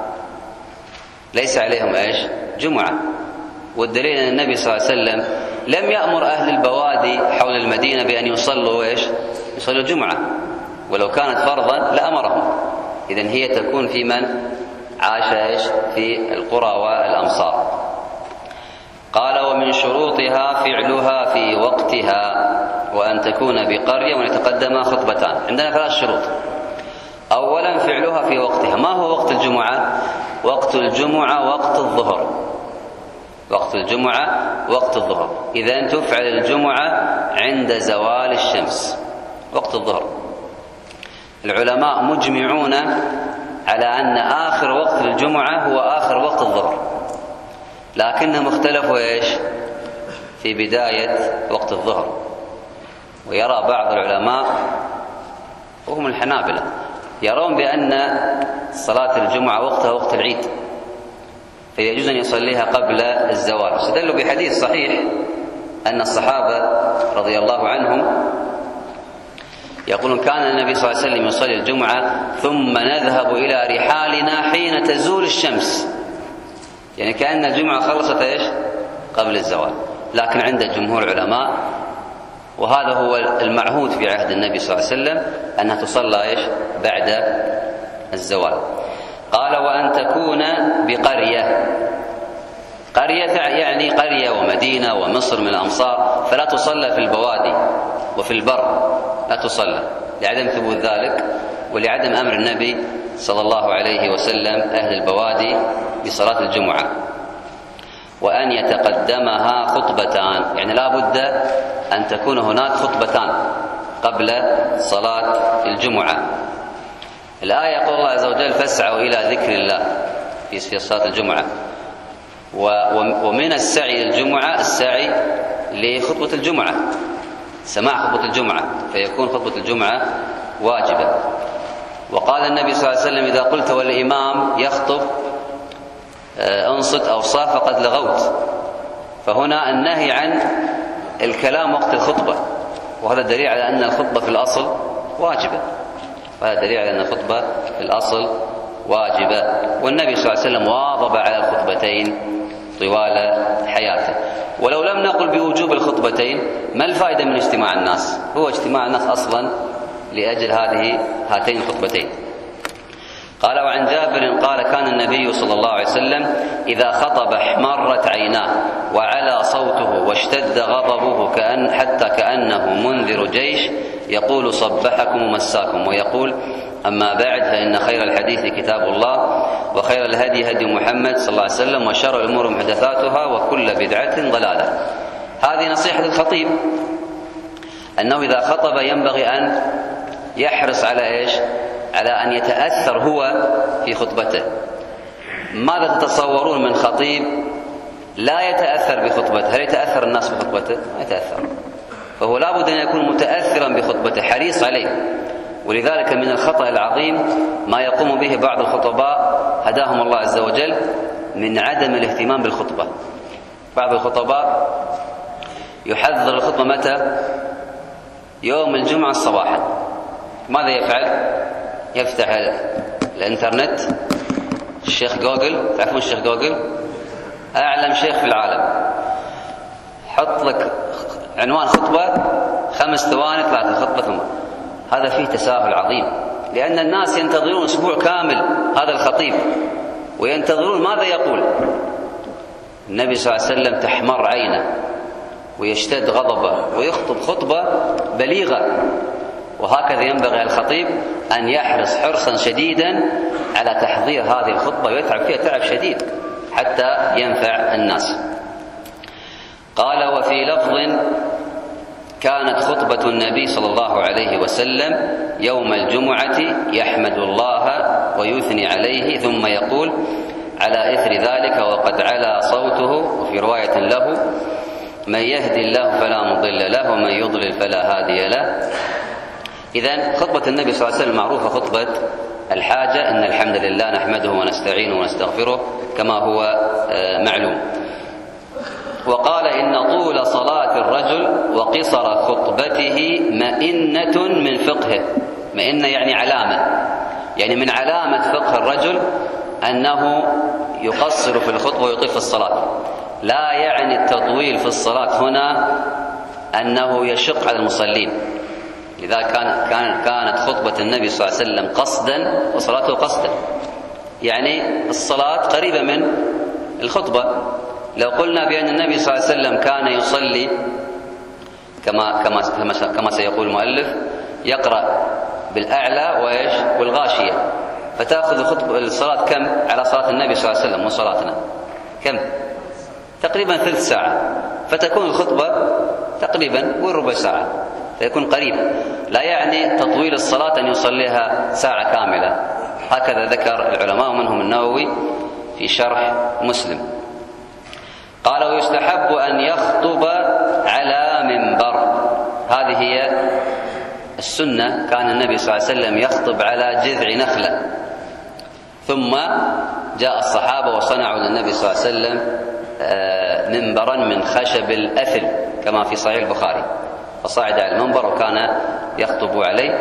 ليس عليهم إيش؟ جمعة. والدليل أن النبي صلى الله عليه وسلم لم يأمر أهل البوادي حول المدينة بأن يصلوا إيش؟ يصلوا الجمعة، ولو كانت فرضا لأمرهم. إذن هي تكون في من عاش إيش؟ في القرى والأمصار. قال: ومن شروطها فعلها في وقتها وأن تكون بقرية وأن يتقدم خطبتان. عندنا ثلاث شروط. أولا فعلها في وقتها. ما هو وقت الجمعة؟ وقت الجمعة وقت الظهر. وقت الجمعة وقت الظهر. إذن تفعل الجمعة عند زوال الشمس، وقت الظهر. العلماء مجمعون على أن آخر وقت الجمعة هو آخر وقت الظهر، لكنهم اختلفوا إيش؟ في بداية وقت الظهر. ويرى بعض العلماء وهم الحنابلة يرون بأن صلاة الجمعة وقتها وقت العيد، فيجوز أن يصليها قبل الزوال. استدلوا بحديث صحيح أن الصحابة رضي الله عنهم يقولون كان النبي صلى الله عليه وسلم يصلي الجمعة ثم نذهب إلى رحالنا حين تزول الشمس، يعني كأن الجمعة خلصت إيش؟ قبل الزوال. لكن عند جمهور العلماء، وهذا هو المعهود في عهد النبي صلى الله عليه وسلم، أنها تصلى إيش؟ بعد الزوال. قال وأن تكون بقرية، قرية يعني قرية ومدينة ومصر من الأمصار، فلا تصلى في البوادي وفي البر، لا تصلى لعدم ثبوت ذلك ولعدم أمر النبي صلى الله عليه وسلم أهل البوادي بصلاة الجمعة. وأن يتقدمها خطبتان، يعني لا بد أن تكون هناك خطبتان قبل صلاة الجمعة. الآية يقول الله عز وجل فاسعوا إلى ذكر الله في صلاة الجمعة، ومن السعي للجمعة السعي لخطبة الجمعة، سماع خطبة الجمعة، فيكون خطبة الجمعة واجبة. وقال النبي صلى الله عليه وسلم إذا قلت والإمام يخطب انصت أو صاف فقد لغوت، فهنا النهي عن الكلام وقت الخطبة، وهذا دليل على أن الخطبة في الأصل واجبة، وهذا دليل على أن الخطبة في الأصل واجبة. والنبي صلى الله عليه وسلم واظب على الخطبتين طوال حياته. ولو لم نقل بوجوب الخطبتين، ما الفائدة من اجتماع الناس؟ هو اجتماع الناس أصلا لأجل هذه هاتين الخطبتين. قال وعن جابر قال كان النبي صلى الله عليه وسلم إذا خطب احمرت عيناه وعلى صوته واشتد غضبه كأن حتى كأنه منذر جيش يقول صبحكم ومساكم، ويقول أما بعد فإن خير الحديث كتاب الله وخير الهدي هدي محمد صلى الله عليه وسلم وشر الأمور محدثاتها وكل بدعة ضلالة. هذه نصيحة الخطيب، أنه إذا خطب ينبغي أن يحرص على إيش؟ على أن يتأثر هو في خطبته. ماذا تتصورون من خطيب لا يتأثر بخطبته؟ هل يتأثر الناس بخطبته؟ ما يتأثر، فهو لا بد أن يكون متأثرا بخطبته، حريص عليه. ولذلك من الخطأ العظيم ما يقوم به بعض الخطباء هداهم الله عز وجل من عدم الاهتمام بالخطبة. بعض الخطباء يحذر الخطبة متى؟ يوم الجمعة صباحا. ماذا يفعل؟ يفتح الانترنت، الشيخ جوجل، تعرفون الشيخ جوجل؟ أعلم شيخ في العالم، حط لك عنوان خطبة خمس ثواني طلعت الخطبة. ثم هذا فيه تساهل عظيم، لأن الناس ينتظرون أسبوع كامل هذا الخطيب وينتظرون ماذا يقول. النبي صلى الله عليه وسلم تحمر عينه ويشتد غضبه ويخطب خطبة بليغة. وهكذا ينبغي الخطيب أن يحرص حرصا شديدا على تحضير هذه الخطبة ويتعب فيها تعب شديد حتى ينفع الناس. قال وفي لفظ كانت خطبة النبي صلى الله عليه وسلم يوم الجمعة يحمد الله ويثني عليه ثم يقول على إثر ذلك وقد علا صوته. وفي رواية له من يهدي الله فلا مضل له ومن يضلل فلا هادي له. إذن خطبة النبي صلى الله عليه وسلم معروفة خطبة الحاجة، إن الحمد لله نحمده ونستعينه ونستغفره كما هو معلوم. وقال إن طول صلاة الرجل وقصر خطبته مئنة من فقهه. مئنة يعني علامة، يعني من علامة فقه الرجل أنه يقصر في الخطبة ويطيل في الصلاة. لا يعني التطويل في الصلاة هنا أنه يشق على المصلين، لذا كان كان كانت خطبة النبي صلى الله عليه وسلم قصدا وصلاته قصدا، يعني الصلاة قريبة من الخطبة. لو قلنا بأن النبي صلى الله عليه وسلم كان يصلي كما كما كما سيقول المؤلف يقرأ بالأعلى وإيش والغاشية، فتأخذ خطبة الصلاة كم على صلاة النبي صلى الله عليه وسلم وصلاتنا كم؟ تقريبا ثلث ساعة، فتكون الخطبة تقريبا وربع ساعة، فيكون قريب. لا يعني تطويل الصلاة أن يصليها ساعة كاملة، هكذا ذكر العلماء ومنهم النووي في شرح مسلم. قال ويستحب أن يخطب على منبر. هذه هي السنة كان النبي صلى الله عليه وسلم يخطب على جذع نخلة، ثم جاء الصحابة وصنعوا للنبي صلى الله عليه وسلم منبرا من خشب الأثل كما في صحيح البخاري، فصعد على المنبر وكان يخطب عليه.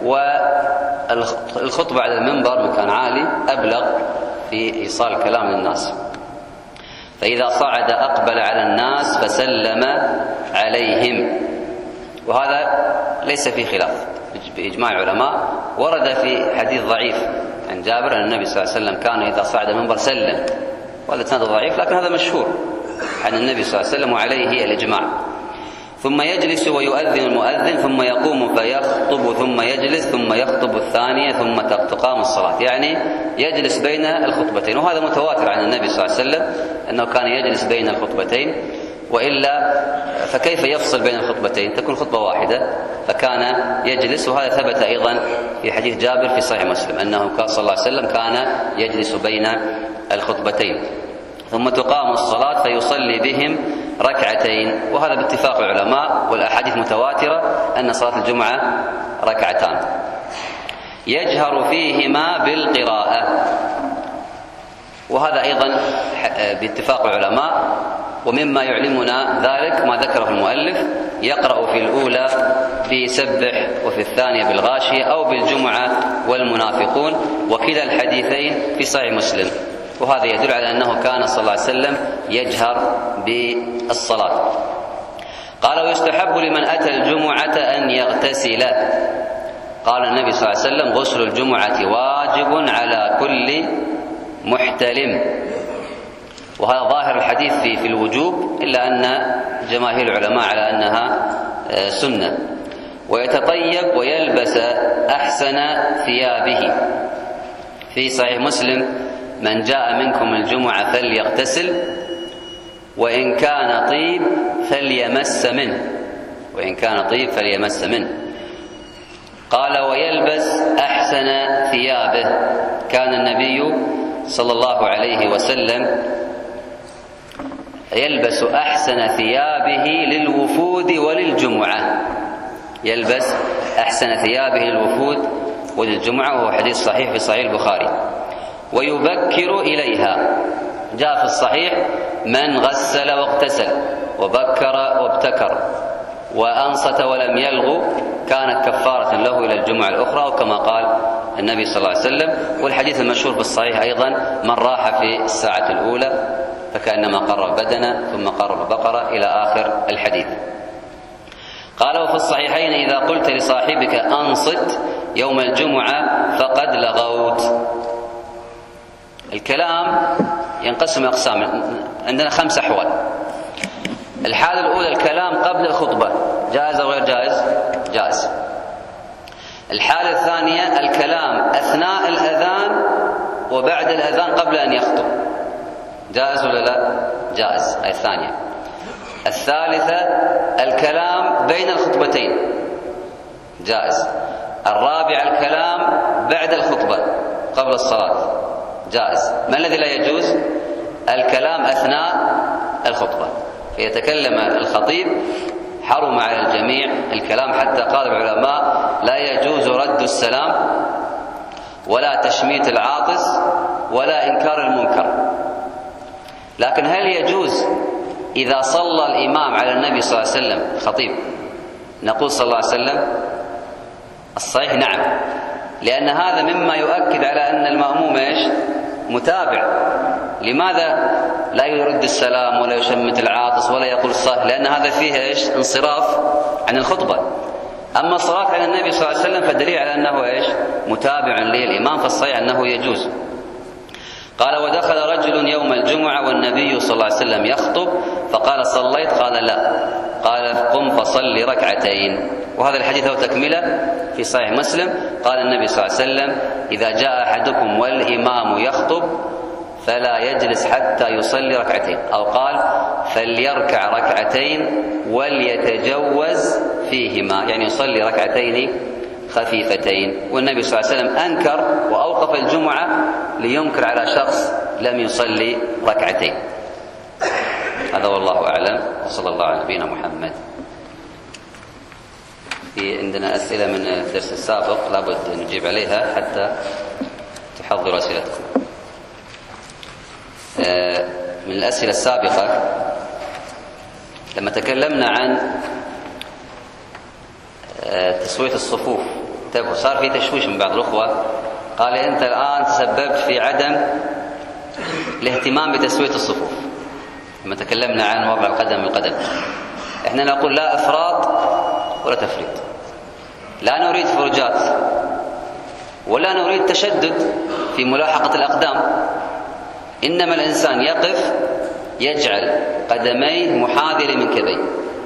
والخطبة على المنبر مكان عالي أبلغ في إيصال الكلام للناس، فإذا صعد أقبل على الناس فسلم عليهم، وهذا ليس فيه خلاف بإجماع العلماء. ورد في حديث ضعيف عن جابر أن النبي صلى الله عليه وسلم كان إذا صعد المنبر سلم، وهذا إسناد ضعيف، لكن هذا مشهور عن النبي صلى الله عليه وسلم وعليه الإجماع. ثم يجلس ويؤذن المؤذن ثم يقوم فيخطب ثم يجلس ثم يخطب الثانية ثم تقام الصلاة، يعني يجلس بين الخطبتين، وهذا متواتر عن النبي صلى الله عليه وسلم أنه كان يجلس بين الخطبتين، وإلا فكيف يفصل بين الخطبتين؟ تكون خطبة واحدة، فكان يجلس. وهذا ثبت أيضا في حديث جابر في صحيح مسلم أنه صلى الله عليه وسلم كان يجلس بين الخطبتين. ثم تقام الصلاة فيصلي بهم ركعتين، وهذا باتفاق العلماء والأحاديث متواترة أن صلاة الجمعة ركعتان، يجهر فيهما بالقراءة، وهذا أيضا باتفاق العلماء. ومما يعلمنا ذلك ما ذكره المؤلف، يقرأ في الأولى بسبح وفي الثانية بالغاشية أو بالجمعة والمنافقون، وكلا الحديثين في صحيح مسلم، وهذا يدل على أنه كان صلى الله عليه وسلم يجهر بالصلاة. قال ويستحب لمن أتى الجمعة أن يغتسل. قال النبي صلى الله عليه وسلم غسل الجمعة واجب على كل محتلم، وهذا ظاهر الحديث في, في الوجوب، إلا أن جماهير العلماء على أنها سنة. ويتطيب ويلبس أحسن ثيابه، في صحيح مسلم من جاء منكم الجمعة فليغتسل وإن كان طيب فليمس منه، وإن كان طيب فليمس منه. قال ويلبس أحسن ثيابه، كان النبي صلى الله عليه وسلم يلبس أحسن ثيابه للوفود وللجمعة، يلبس أحسن ثيابه للوفود وللجمعة، وهو حديث صحيح في صحيح البخاري. ويبكر إليها، جاء في الصحيح من غسل واغتسل وبكر وابتكر وأنصت ولم يلغو كانت كفارة له إلى الجمعة الأخرى، وكما قال النبي صلى الله عليه وسلم. والحديث المشهور في الصحيح أيضا من راح في الساعة الأولى فكأنما قرب بدنه ثم قرب بقرة إلى آخر الحديث. قال وفي الصحيحين إذا قلت لصاحبك أنصت يوم الجمعة فقد لغوت. الكلام ينقسم أقسام، عندنا خمس أحوال. الحالة الأولى الكلام قبل الخطبة، جائز أو غير جائز؟ جائز. الحالة الثانية الكلام أثناء الأذان وبعد الأذان قبل أن يخطب، جائز ولا لا؟ جائز، أي الثانية. الثالثة الكلام بين الخطبتين، جائز. الرابع الكلام بعد الخطبة قبل الصلاة، جائز. ما الذي لا يجوز؟ الكلام أثناء الخطبة، فيتكلم الخطيب حرم على الجميع الكلام، حتى قال العلماء لا يجوز رد السلام ولا تشميت العاطس ولا إنكار المنكر. لكن هل يجوز إذا صلى الإمام على النبي صلى الله عليه وسلم الخطيب نقول صلى الله عليه وسلم؟ الصحيح نعم، لأن هذا مما يؤكد على أن المأموم إيش؟ متابع. لماذا لا يرد السلام ولا يشمت العاطس ولا يقول الصلاة؟ لأن هذا فيه إيش؟ انصراف عن الخطبة. أما الصلاة على النبي صلى الله عليه وسلم فالدليل على أنه إيش؟ متابع للإمام، فالصحيح أنه يجوز. قال ودخل رجل يوم الجمعة والنبي صلى الله عليه وسلم يخطب فقال صليت؟ قال لا. قال قم فصل ركعتين. وهذا الحديث له تكملة في صحيح مسلم، قال النبي صلى الله عليه وسلم إذا جاء أحدكم والإمام يخطب فلا يجلس حتى يصلي ركعتين، أو قال فليركع ركعتين وليتجوز فيهما، يعني يصلي ركعتين خفيفتين. والنبي صلى الله عليه وسلم أنكر وأوقف الجمعة لينكر على شخص لم يصلي ركعتين. هذا والله أعلم، وصلى الله على نبينا محمد. في عندنا أسئلة من الدرس السابق لابد نجيب عليها حتى تحضروا أسئلتكم. من الأسئلة السابقة لما تكلمنا عن تسوية الصفوف، انتبهوا صار في تشويش من بعض الأخوة، قال أنت الآن تسببت في عدم الاهتمام بتسوية الصفوف. لما تكلمنا عن وضع القدم بالقدم، احنا نقول لا إفراط ولا تفريط، لا نريد فرجات ولا نريد تشدد في ملاحقة الأقدام، إنما الإنسان يقف يجعل قدميه محاذية من كبيه،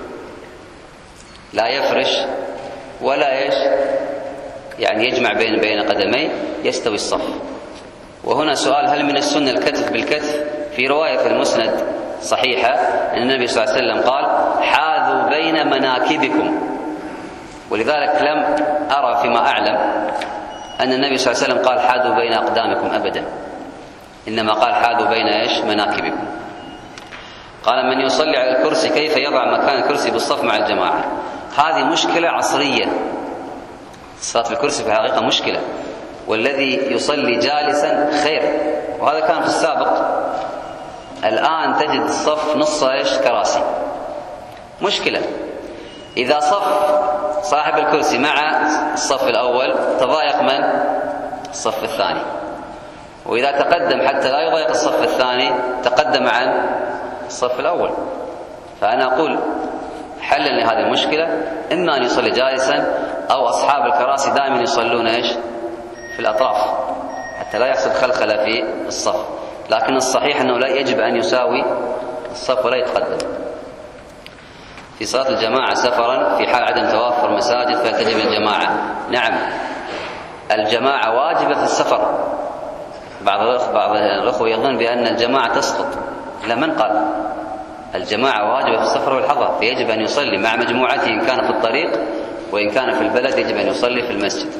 لا يفرش ولا ايش يعني يجمع بين بين قدميه، يستوي الصف. وهنا سؤال: هل من السنة الكتف بالكتف؟ في رواية في المسند صحيحة أن النبي صلى الله عليه وسلم قال: حاذوا بين مناكبكم. ولذلك لم أرى فيما أعلم أن النبي صلى الله عليه وسلم قال حاذوا بين أقدامكم أبدا، إنما قال حاذوا بين ايش مناكبكم. قال: من يصلي على الكرسي كيف يضع مكان الكرسي بالصف مع الجماعة؟ هذه مشكلة عصرية، الصلاة في الكرسي في الحقيقة مشكلة، والذي يصلي جالسا خير، وهذا كان في السابق. الآن تجد الصف نص ايش كراسي، مشكلة. إذا صف صاحب الكرسي مع الصف الأول تضايق من؟ الصف الثاني، وإذا تقدم حتى لا يضايق الصف الثاني تقدم عن الصف الأول. فأنا أقول حلا لهذه المشكلة: إما أن يصلي جالسا، أو أصحاب الكراسي دائما يصلون إيش في الأطراف حتى لا يحصل خلخلة في الصف. لكن الصحيح أنه لا يجب أن يساوي الصف ولا يتقدم. في صلاة الجماعة سفرا في حال عدم توافر مساجد فيتجب الجماعة. نعم، الجماعة واجبة في السفر. بعض بعض الأخوة يظن بأن الجماعة تسقط، لا، من قال؟ الجماعة واجبة في السفر والحضر، فيجب أن يصلي مع مجموعته إن كان في الطريق، وإن كان في البلد يجب أن يصلي في المسجد.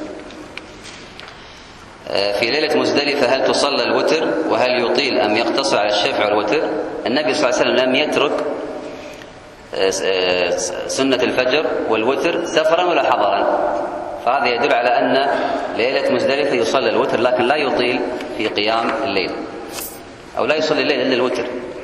في ليلة مزدلفة هل تصلى الوتر؟ وهل يطيل أم يقتصر على الشفع والوتر؟ النبي صلى الله عليه وسلم لم يترك سنة الفجر والوتر سفرا ولا حضرا، فهذا يدل على أن ليلة مزدلفة يصلى الوتر، لكن لا يطيل في قيام الليل، أو لا يصلي الليل إلا الوتر.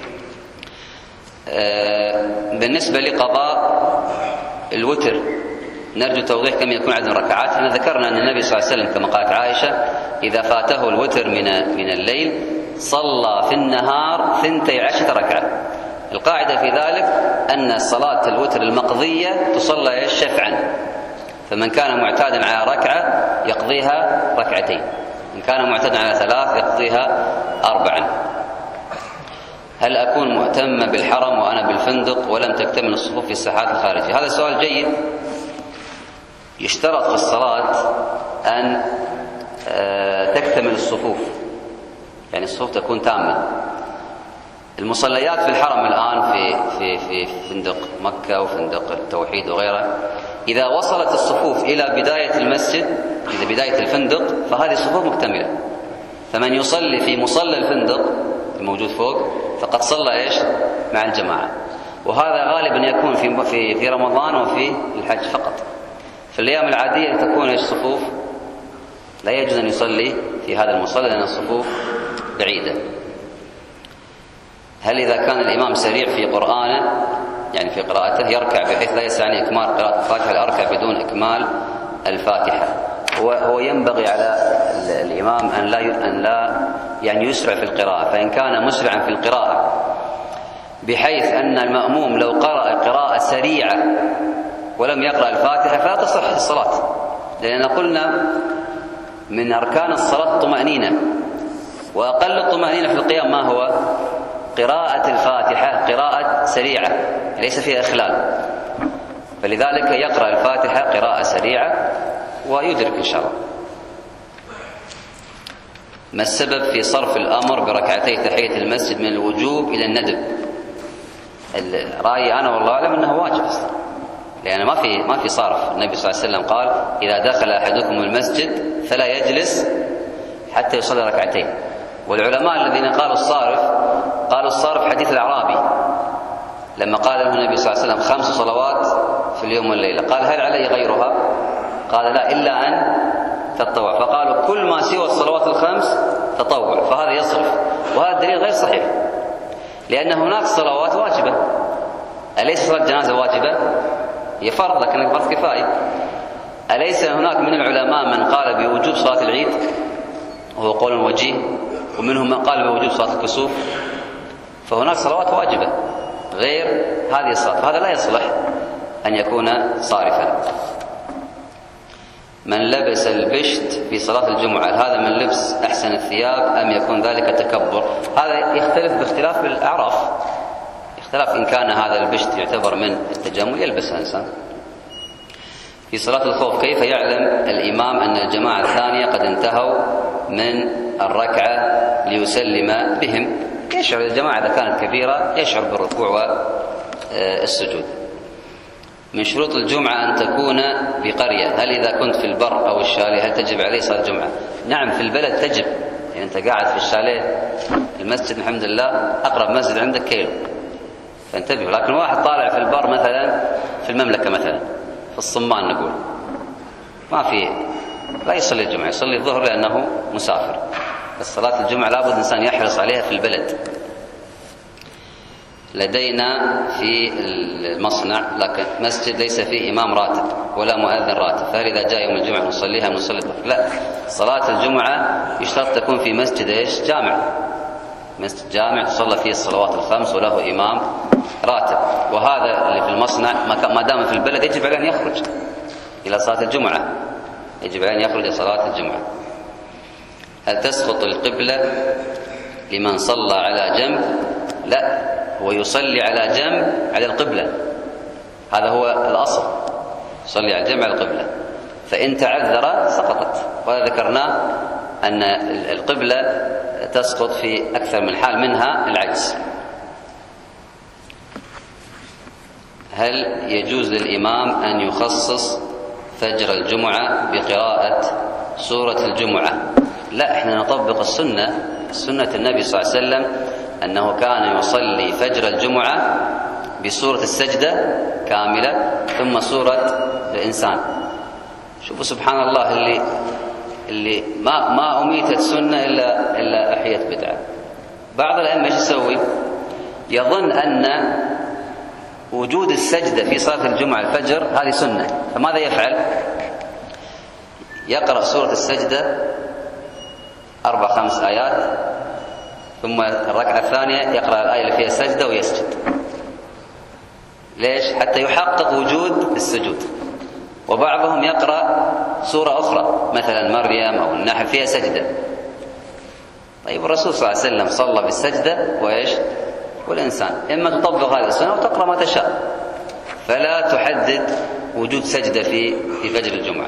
بالنسبة لقضاء الوتر نرجو توضيح كم يكون عدد الركعات. احنا ذكرنا أن النبي صلى الله عليه وسلم كما قالت عائشة: إذا فاته الوتر من من الليل صلى في النهار ثنتي عشرة ركعة. القاعدة في ذلك أن صلاة الوتر المقضية تصلى شفعا، فمن كان معتادا على ركعة يقضيها ركعتين، إن كان معتادا على ثلاث يقضيها أربعا. هل أكون مهتم بالحرم وأنا بالفندق ولم تكتمل الصفوف في الساحات الخارجية؟ هذا سؤال جيد. يشترط في الصلاة أن تكتمل الصفوف، يعني الصفوف تكون تامة. المصليات في الحرم الآن في في في فندق مكة وفندق التوحيد وغيره، إذا وصلت الصفوف إلى بداية المسجد، إلى بداية الفندق، فهذه الصفوف مكتملة. فمن يصلي في مصلى الفندق الموجود فوق فقد صلى إيش مع الجماعة. وهذا غالبا يكون في في في رمضان وفي الحج فقط. في الأيام العادية تكون إيش صفوف، لا يجوز أن يصلي في هذا المصلى لأن الصفوف بعيدة. هل إذا كان الإمام سريع في قرآنه، يعني في قراءته، يركع بحيث لا يسعني إكمال قراءة الفاتحة، الأركع بدون إكمال الفاتحة؟ هو هو ينبغي على الإمام أن لا أن لا يعني يسرع في القراءة، فإن كان مسرعا في القراءة بحيث أن المأموم لو قرأ قراءة سريعة ولم يقرأ الفاتحة فلا تصح الصلاة، لأن قلنا من أركان الصلاة الطمأنينة، وأقل الطمأنينة في القيام ما هو؟ قراءة الفاتحة قراءة سريعة ليس فيها إخلال، فلذلك يقرأ الفاتحة قراءة سريعة ويدرك إن شاء الله. ما السبب في صرف الأمر بركعتي تحية المسجد من الوجوب إلى الندب؟ رأيي أنا والله أعلم أنه واجب أصلا، لأن ما في ما في صرف. النبي صلى الله عليه وسلم قال: إذا دخل أحدكم المسجد فلا يجلس حتى يصلي ركعتين. والعلماء الذين قالوا الصارف قالوا الصارف حديث الأعرابي لما قال له النبي صلى الله عليه وسلم: خمس صلوات في اليوم والليلة. قال هل علي غيرها؟ قال لا إلا أن تتطوع. فقالوا كل ما سوى الصلوات الخمس تطوع، فهذا يصرف. وهذا الدليل غير صحيح، لأن هناك صلوات واجبة. أليس صلاة الجنازة واجبة؟ هي فرض لكن فرض كفاية. أليس هناك من العلماء من قال بوجوب صلاة العيد وهو قول وجيه، ومنهم من قال بوجوب صلاة الكسوف؟ فهناك صلوات واجبة غير هذه الصلاة، فهذا لا يصلح أن يكون صارفا. من لبس البشت في صلاة الجمعة، هذا من لبس أحسن الثياب أم يكون ذلك تكبر؟ هذا يختلف باختلاف الأعراف، اختلاف إن كان هذا البشت يعتبر من التجمل يلبسها الإنسان. في صلاة الخوف كيف يعلم الإمام أن الجماعة الثانية قد انتهوا من الركعة ليسلم بهم؟ يشعر الجماعة إذا كانت كبيرة يشعر بالركوع والسجود. من شروط الجمعة أن تكون بقرية، هل إذا كنت في البر أو الشاليه هل تجب عليه صلاة الجمعة؟ نعم، في البلد تجب، يعني أنت قاعد في الشاليه المسجد الحمد لله أقرب مسجد عندك كيلو، فانتبهوا. لكن واحد طالع في البر مثلا في المملكة مثلا في الصمان نقول ما في، لا يصلي الجمعة، يصلي الظهر لأنه مسافر. بس صلاة الجمعة لابد الإنسان يحرص عليها في البلد. لدينا في المصنع لكن مسجد ليس فيه إمام راتب ولا مؤذن راتب، فهل إذا جاء يوم الجمعة نصليها نصلي الظهر؟ لا، صلاة الجمعة يشترط تكون في مسجد إيش؟ جامع، مسجد جامع تصلى فيه الصلوات الخمس وله إمام راتب. وهذا اللي في المصنع ما دام في البلد يجب عليه أن يخرج إلى صلاة الجمعة، يجب عليه أن يخرج إلى صلاة الجمعة. هل تسقط القبلة لمن صلى على جنب؟ لا، هو يصلي على جنب على القبلة، هذا هو الأصل، يصلي على جنب على القبلة. فإن تعذر سقطت، وذكرنا أن القبلة تسقط في أكثر من حال منها العجز. هل يجوز للإمام أن يخصص فجر الجمعة بقراءة سورة الجمعة؟ لا، احنا نطبق السنة، سنة النبي صلى الله عليه وسلم أنه كان يصلي فجر الجمعة بسورة السجدة كاملة ثم سورة الإنسان. شوفوا سبحان الله، اللي اللي ما ما أميتت سنة إلا إلا أحيت بدعة. بعض الأئمة ايش يسوي؟ يظن أن وجود السجدة في صلاة الجمعة الفجر هذه سنة، فماذا يفعل؟ يقرأ سورة السجدة أربع خمس آيات، ثم الركعة الثانية يقرأ الآية اللي فيها السجدة ويسجد. ليش؟ حتى يحقق وجود السجود. وبعضهم يقرأ سورة أخرى مثلا مريم أو النحل فيها سجدة. طيب الرسول صلى الله عليه وسلم صلى بالسجدة وإيش؟ والإنسان. إما تطبق هذه السنة وتقرأ ما تشاء، فلا تحدد وجود سجدة في في فجر الجمعة.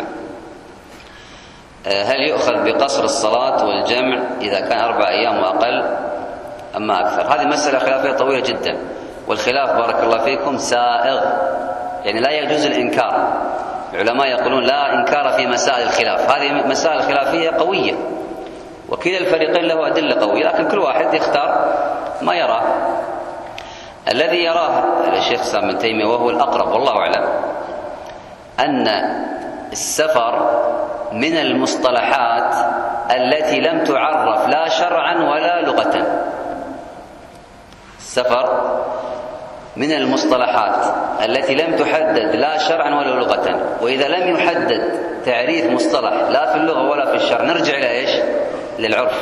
هل يؤخذ بقصر الصلاة والجمع إذا كان أربع أيام وأقل أما أكثر؟ هذه مسألة خلافية طويلة جدا، والخلاف بارك الله فيكم سائغ، يعني لا يجوز الإنكار. العلماء يقولون لا إنكار في مسائل الخلاف، هذه مسائل خلافية قوية وكلا الفريقين له أدلة قوية، لكن كل واحد يختار ما يراه. الذي يراه الشيخ الإسلام ابن تيمية وهو الأقرب والله أعلم أن السفر من المصطلحات التي لم تعرف لا شرعا ولا لغة. السفر من المصطلحات التي لم تحدد لا شرعا ولا لغة، وإذا لم يحدد تعريف مصطلح لا في اللغة ولا في الشرع نرجع إلى إيش؟ للعرف.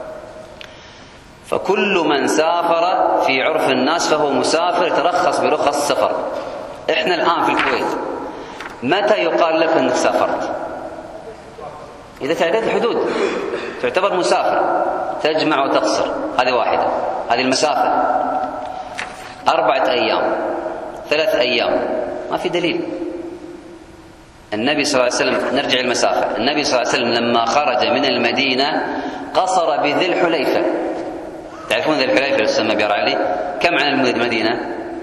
فكل من سافر في عرف الناس فهو مسافر يترخص برخص السفر. إحنا الآن في الكويت متى يقال لك أنك سافرت؟ إذا تعديت الحدود تعتبر مسافر، تجمع وتقصر، هذه واحدة، هذه المسافة. أربعة أيام ثلاث أيام ما في دليل. النبي صلى الله عليه وسلم، نرجع المسافة، النبي صلى الله عليه وسلم لما خرج من المدينة قصر بذي الحليفة. تعرفون ذي الحليفة يسمى بير علي؟ كم عن المدينة؟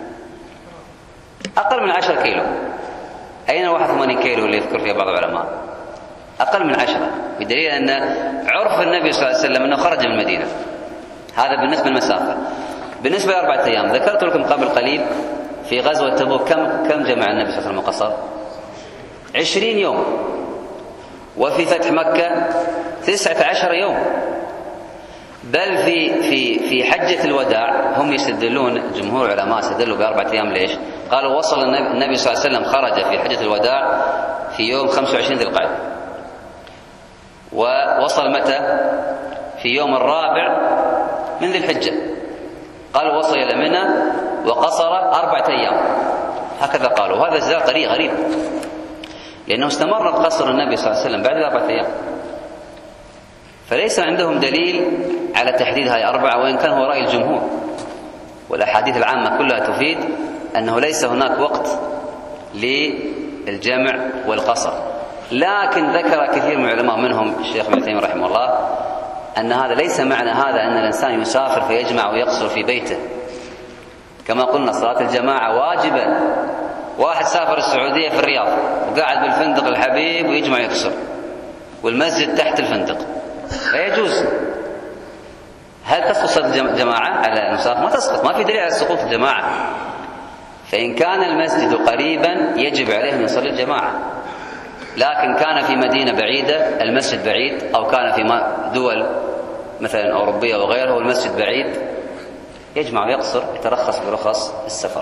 أقل من عشر كيلو. أين واحد وثمانين كيلو اللي يذكر فيها بعض العلماء؟ أقل من عشرة، بدليل أن عرف النبي صلى الله عليه وسلم أنه خرج من المدينة. هذا بالنسبة للمسافة. بالنسبة لأربعة أيام ذكرت لكم قبل قليل في غزوة تبوك كم كم جمع النبي صلى الله عليه وسلم قصر؟ عشرين يوم. وفي فتح مكة تسعة عشر يوم. بل في في في حجة الوداع هم يستدلون، جمهور العلماء استدلوا بأربعة أيام. ليش؟ قالوا وصل النبي صلى الله عليه وسلم، خرج في حجة الوداع في يوم خمسة وعشرين ذي القعدة، ووصل متى؟ في يوم الرابع من ذي الحجة. قالوا وصل إلى منى وقصر أربعة أيام، هكذا قالوا. وهذا الزال طريق غريب، لأنه استمر قصر النبي صلى الله عليه وسلم بعد الأربعة أيام، فليس عندهم دليل على تحديد هذه أربعة، وإن كان هو رأي الجمهور. والأحاديث العامة كلها تفيد أنه ليس هناك وقت للجمع والقصر. لكن ذكر كثير من العلماء منهم الشيخ ابن تيمية رحمه الله أن هذا ليس معنى هذا أن الإنسان يسافر فيجمع ويقصر في بيته. كما قلنا صلاة الجماعة واجبة. واحد سافر السعودية في الرياض وقاعد بالفندق الحبيب ويجمع يقصر، والمسجد تحت الفندق، لا يجوز. هل تسقط صلاة الجماعة على المسافر؟ ما تسقط، ما في دليل على سقوط الجماعة. فإن كان المسجد قريبا يجب عليه أن يصلي الجماعة. لكن كان في مدينة بعيدة المسجد بعيد، أو كان في دول مثلا أوروبية وغيرها والمسجد بعيد، يجمع ويقصر، يترخص برخص السفر.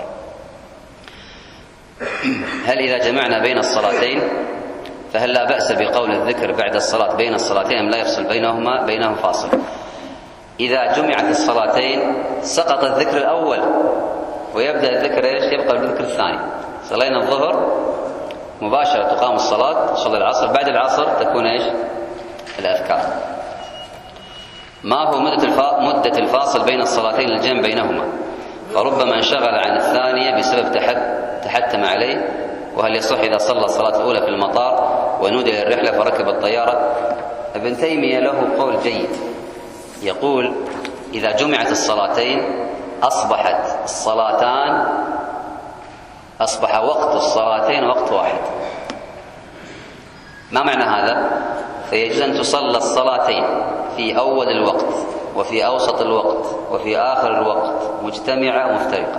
هل إذا جمعنا بين الصلاتين فهل لا بأس بقول الذكر بعد الصلاة بين الصلاتين أم لا يفصل بينهما بينهم فاصل؟ إذا جمعت الصلاتين سقط الذكر الأول ويبدأ الذكر إيش؟ يبقى الذكر الثاني. صلينا الظهر مباشرة تقام الصلاة، تصلي العصر، بعد العصر تكون إيش؟ الأذكار. ما هو مدة الفاصل بين الصلاتين للجمع بينهما؟ فربما انشغل عن الثانية بسبب تحتم عليه. وهل يصح إذا صلى الصلاة الأولى في المطار ونودي للرحلة فركب الطيارة؟ ابن تيمية له قول جيد، يقول إذا جمعت الصلاتين أصبحت الصلاتان أصبح وقت الصلاتين وقت واحد. ما معنى هذا؟ فيجوز أن تصلى الصلاتين في أول الوقت وفي أوسط الوقت وفي آخر الوقت مجتمعة ومفترقة.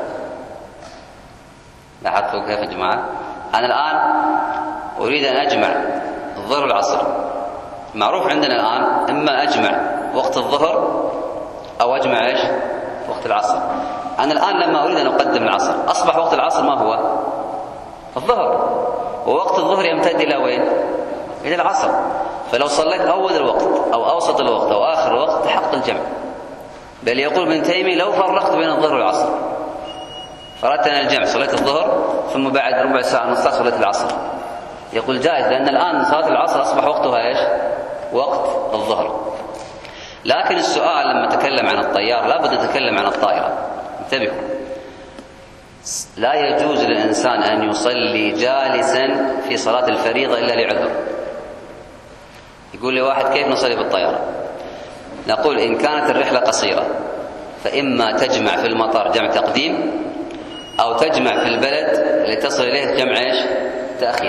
لاحظتوا كيف يا جماعة؟ أنا الآن أريد أن أجمع الظهر والعصر. معروف عندنا الآن إما أجمع وقت الظهر أو أجمع إيش؟ وقت العصر. أنا الآن لما أريد أن أقدم العصر أصبح وقت العصر ما هو؟ الظهر، ووقت الظهر يمتد إلى وين؟ إلى العصر. فلو صليت أول الوقت أو أوسط الوقت أو آخر الوقت تحقق الجمع. بل يقول ابن تيمية لو فرقت بين الظهر والعصر، فردت أنا الجمع، صليت الظهر ثم بعد ربع ساعة نص ساعة صليت العصر، يقول جائز، لأن الآن صلاة العصر أصبح وقتها إيش؟ وقت الظهر. لكن السؤال لما تكلم عن الطيار لابد نتكلم عن الطائرة. انتبهوا، لا يجوز للإنسان أن يصلي جالسا في صلاة الفريضة إلا لعذر. يقول لي واحد كيف نصلي بالطيارة؟ نقول إن كانت الرحلة قصيرة فإما تجمع في المطار جمع تقديم، أو تجمع في البلد لتصل إليه جمع إيش؟ تأخير.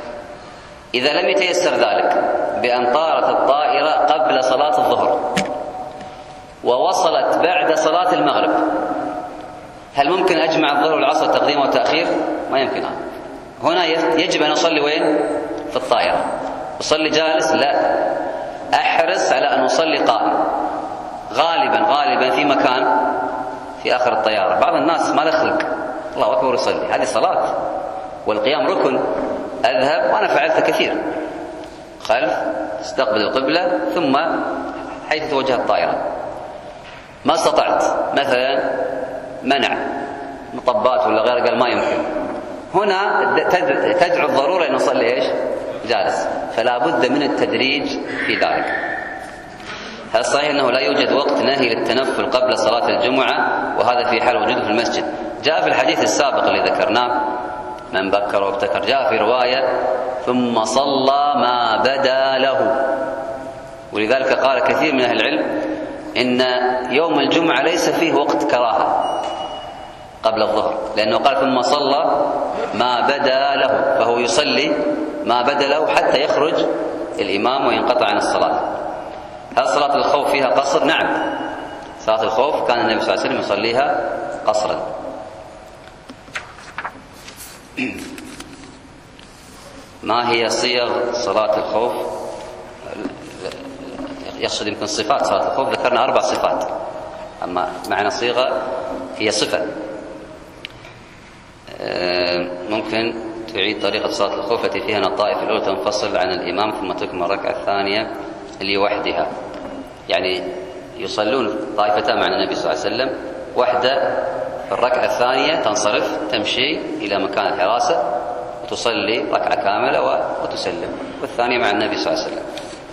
إذا لم يتيسر ذلك بأن طارت الطائرة قبل صلاة الظهر ووصلت بعد صلاة المغرب، هل ممكن أجمع الظهر والعصر تقديم وتأخير؟ ما يمكن. هنا يجب أن أصلي وين؟ في الطائرة. أصلي جالس؟ لا، أحرص على أن أصلي قائم، غالبا غالبا في مكان في آخر الطيارة. بعض الناس ما له خلق، الله أكبر يصلي، هذه صلاة والقيام ركن. أذهب وأنا فعلت كثير، خلف استقبل القبلة ثم حيث توجه الطائرة. ما استطعت مثلا منع مطبات ولا غير، قال ما يمكن، هنا تدعو الضرورة أن نصلي إيش؟ جالس. فلا بد من التدريج في ذلك. هل صحيح أنه لا يوجد وقت نهي للتنفل قبل صلاة الجمعة، وهذا في حال وجوده في المسجد؟ جاء في الحديث السابق اللي ذكرناه من بكر وابتكر، جاء في رواية ثم صلى ما بدا له. ولذلك قال كثير من أهل العلم إن يوم الجمعة ليس فيه وقت كراهة قبل الظهر، لأنه قال ثم صلى ما بدا له، فهو يصلي ما بدا له حتى يخرج الإمام وينقطع عن الصلاة. هل صلاة الخوف فيها قصر؟ نعم، صلاة الخوف كان النبي صلى الله عليه وسلم يصليها قصرا. ما هي صيغ صلاة الخوف؟ يقصد يمكن صفات صلاة الخوف، ذكرنا أربع صفات، أما معنى صيغة هي صفة. ممكن تعيد طريقة صلاة الخوف التي فيها أن الطائفة الأولى تنفصل عن الإمام ثم تكمل الركعة الثانية لوحدها، يعني يصلون طائفتان مع النبي صلى الله عليه وسلم، واحدة في الركعة الثانية تنصرف تمشي إلى مكان الحراسة وتصلي ركعة كاملة وتسلم، والثانية مع النبي صلى الله عليه وسلم.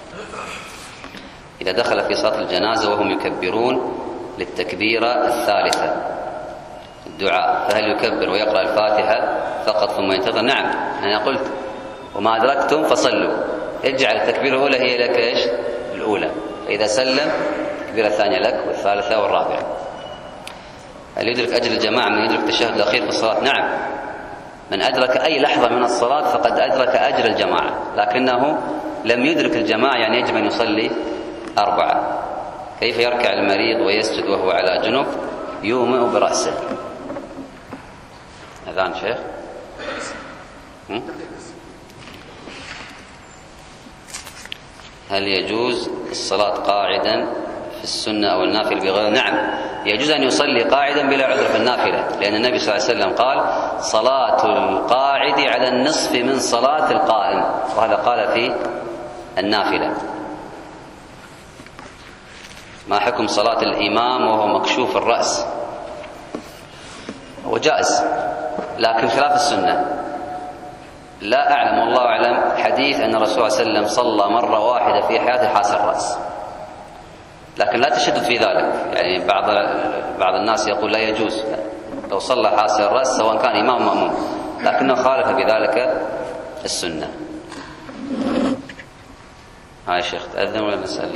إذا دخل في صلاة الجنازة وهم يكبرون للتكبيرة الثالثة الدعاء، فهل يكبر ويقرأ الفاتحة فقط ثم ينتظر؟ نعم، أنا قلت وما أدركتم فصلوا، اجعل التكبيرة الأولى هي لك إيش؟ الأولى، فإذا سلم التكبيرة الثانية لك والثالثة والرابعة. هل يدرك أجر الجماعة من يدرك التشهد الأخير في الصلاة؟ نعم، من أدرك أي لحظة من الصلاة فقد أدرك أجر الجماعة، لكنه لم يدرك الجماعة، يعني يجب أن يصلي أربعة. كيف يركع المريض ويسجد وهو على جنب؟ يومئ برأسه. أذان شيخ؟ هل يجوز الصلاة قاعدا في السنة أو النافلة بغير؟ نعم، يجوز أن يصلي قاعدا بلا عذر في النافلة، لأن النبي صلى الله عليه وسلم قال صلاة القاعد على النصف من صلاة القائم، وهذا قال في النافلة. ما حكم صلاة الإمام وهو مكشوف الرأس؟ هو جائز لكن خلاف السنة. لا أعلم والله أعلم حديث أن الرسول صلى الله عليه وسلم صلى مرة واحدة في حياته حاس الرأس، لكن لا تشدد في ذلك، يعني بعض بعض الناس يقول لا يجوز لو صلى حاس الرأس سواء كان إمام مأموم، لكنه خالف بذلك السنة. هاي شيخ تأذن ولا نسأل؟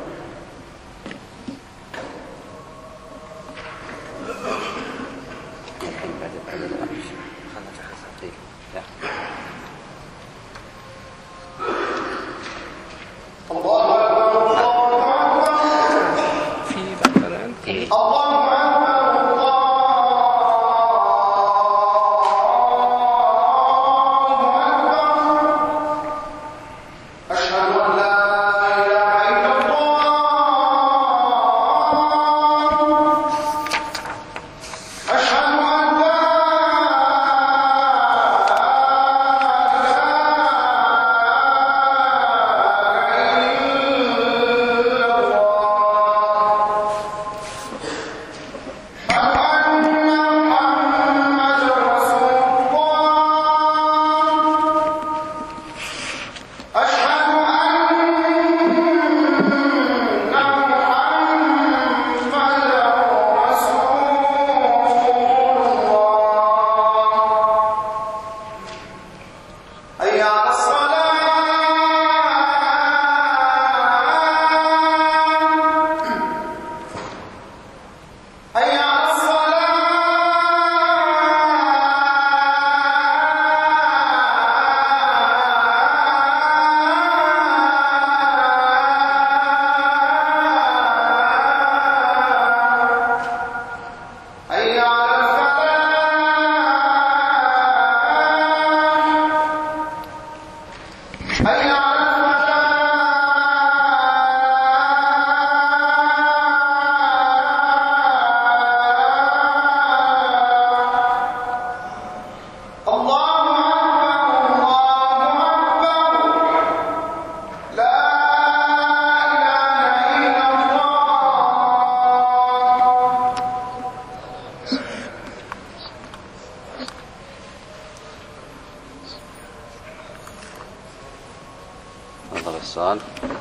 السؤال.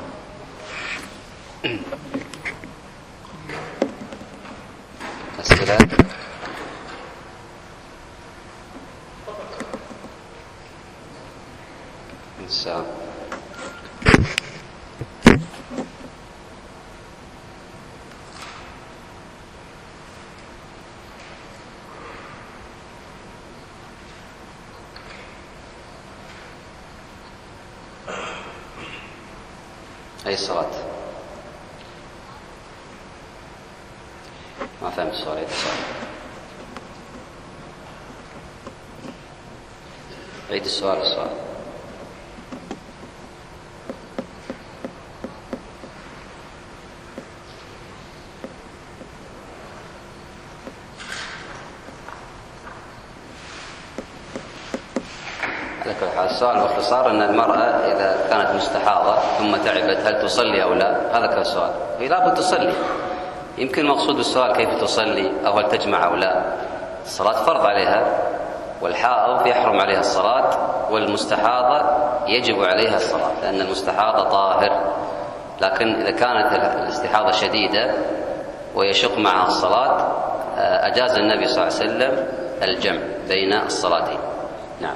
أسئلة؟ إن شاء الله. أي صلاة؟ ما فهمت السؤال. أي صلاة؟ عيد السؤال السؤال. على كل حال السؤال باختصار أن المرأة إذا كانت مستحاضة ثم تعبت هل تصلي أو لا؟ هذا كان السؤال. هي لابد تصلي. يمكن مقصود السؤال كيف تصلي أو هل تجمع أو لا. الصلاة فرض عليها، والحائض يحرم عليها الصلاة، والمستحاضة يجب عليها الصلاة لأن المستحاضة طاهر. لكن إذا كانت الاستحاضة شديدة ويشق معها الصلاة أجاز النبي صلى الله عليه وسلم الجمع بين الصلاتين. نعم.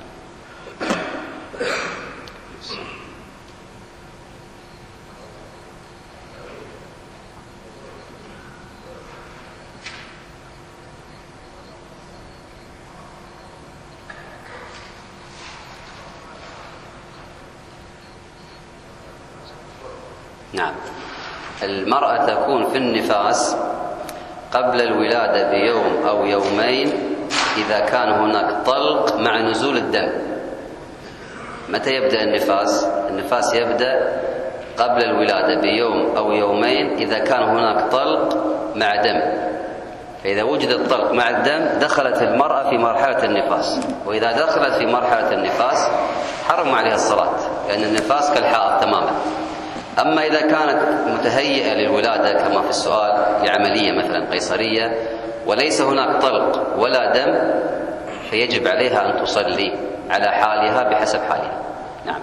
نعم. المرأة تكون في النفاس قبل الولادة بيوم أو يومين إذا كان هناك طلق مع نزول الدم. متى يبدأ النفاس؟ النفاس يبدأ قبل الولادة بيوم أو يومين إذا كان هناك طلق مع دم. فإذا وجد الطلق مع الدم دخلت المرأة في مرحلة النفاس، وإذا دخلت في مرحلة النفاس حرم عليها الصلاة لأن النفاس كالحائض تماما. أما إذا كانت متهيئة للولادة كما في السؤال لعملية مثلا قيصرية وليس هناك طلق ولا دم فيجب عليها أن تصلي على حالها بحسب حالها. نعم.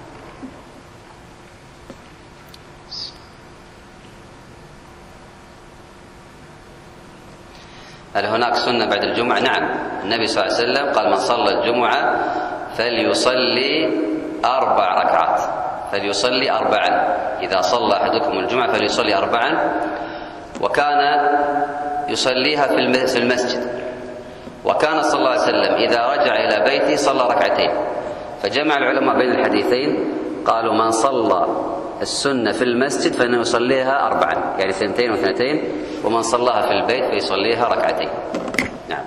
هل هناك سنة بعد الجمعة؟ نعم. النبي صلى الله عليه وسلم قال من صلى الجمعة فليصلي أربع ركعات، فليصلي أربعا. إذا صلى أحدكم الجمعة فليصلي أربعا. وكان يصليها في المسجد. وكان صلى الله عليه وسلم إذا رجع إلى بيته صلى ركعتين. فجمع العلماء بين الحديثين، قالوا من صلى السنة في المسجد فإنه يصليها أربعا، يعني اثنتين واثنتين، ومن صلاها في البيت فيصليها ركعتين. نعم.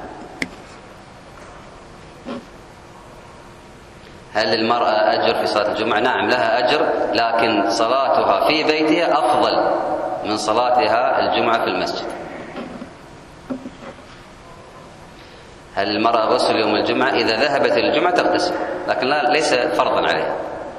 هل للمرأة أجر في صلاة الجمعة؟ نعم لها أجر، لكن صلاتها في بيتها أفضل من صلاتها الجمعة في المسجد. هل المرأة غسل يوم الجمعة؟ إذا ذهبت الجمعة تغتسل، لكن لا ليس فرضا عليها.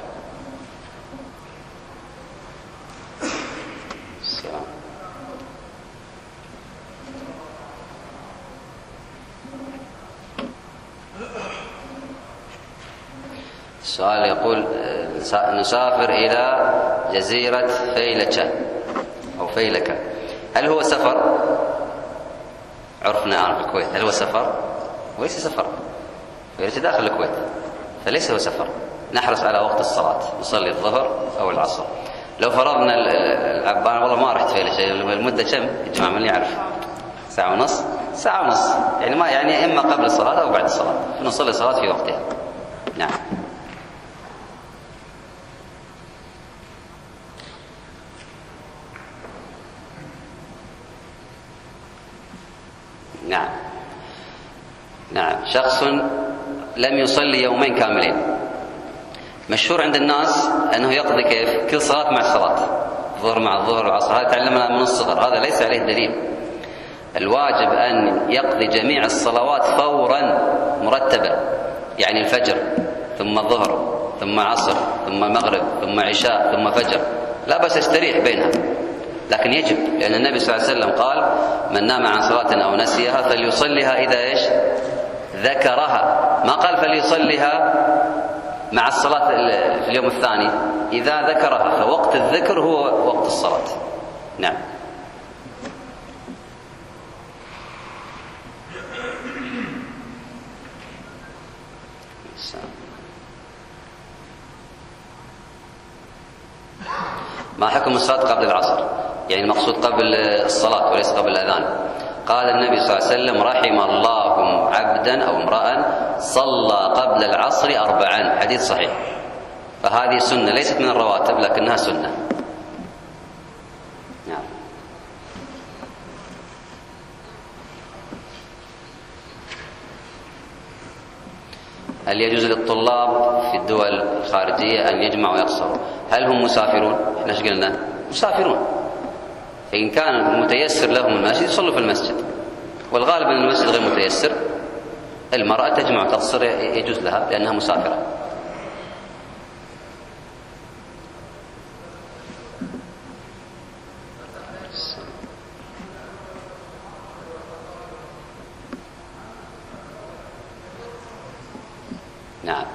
السؤال يقول نسافر إلى جزيرة فيلكة أو فيلكة، هل هو سفر؟ عرفنا الآن في الكويت هل هو سفر؟ وليس سفر، فيلكة داخل الكويت فليس هو سفر. نحرص على وقت الصلاة، نصلي الظهر أو العصر. لو فرضنا العبان والله ما رحت فيلكة، المدة كم يا جماعة من يعرف؟ ساعة ونص؟ ساعة ونص، يعني ما يعني إما قبل الصلاة أو بعد الصلاة، فنصلي الصلاة في وقتها. نعم. نعم. نعم. شخص لم يصلي يومين كاملين، مشهور عند الناس أنه يقضي كيف؟ كل صلاة مع الصلاة، الظهر مع الظهر والعصر، هذا تعلمنا من الصغر، هذا ليس عليه دليل. الواجب أن يقضي جميع الصلوات فورا مرتبة، يعني الفجر ثم الظهر ثم عصر ثم المغرب ثم عشاء ثم فجر، لا بس يستريح بينها، لكن يجب، لأن النبي صلى الله عليه وسلم قال من نام عن صلاة أو نسيها فليصليها إذا إيش؟ ذكرها. ما قال فليصليها مع الصلاة في اليوم الثاني، إذا ذكرها، فوقت الذكر هو وقت الصلاة. نعم. ما حكم الصلاة قبل العصر؟ يعني المقصود قبل الصلاة وليس قبل الأذان. قال النبي صلى الله عليه وسلم رحم الله عبدا أو امرأ صلى قبل العصر أربعا، حديث صحيح. فهذه سنة ليست من الرواتب لكنها سنة. نعم. هل يجوز للطلاب في الدول الخارجية أن يجمعوا ويقصروا؟ هل هم مسافرون؟ احنا ايش قلنا؟ مسافرون. فإن كان متيسر لهم المسجد يصلوا في المسجد، والغالب أن المسجد غير متيسر، المرأة تجمع وتقصر يجوز لها لأنها مسافرة. نعم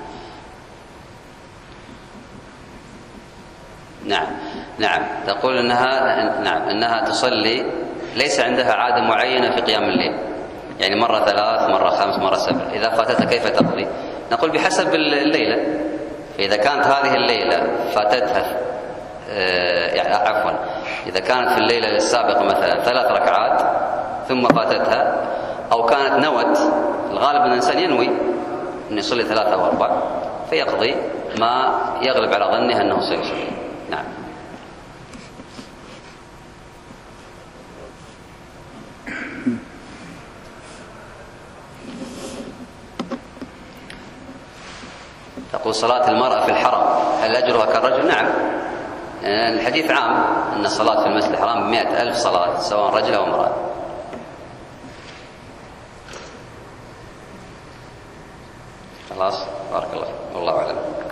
نعم نعم تقول انها نعم انها تصلي، ليس عندها عاده معينه في قيام الليل، يعني مره ثلاث مره خمس مره سبع، اذا فاتتها كيف تقضي؟ نقول بحسب الليله. فاذا كانت هذه الليله فاتتها آه يعني عفوا اذا كانت في الليله السابقه مثلا ثلاث ركعات ثم فاتتها، او كانت نوت، الغالب ان الانسان ينوي أن يصلي ثلاثة أو أربع، فيقضي ما يغلب على ظنه أنه سيصلي. نعم. تقول صلاة المرأة في الحرم هل أجرها كالرجل؟ نعم، الحديث عام أن الصلاة في المسجد الحرام بمئة ألف صلاة سواء رجل أو امرأة. خلاص، بارك الله، والله أعلم.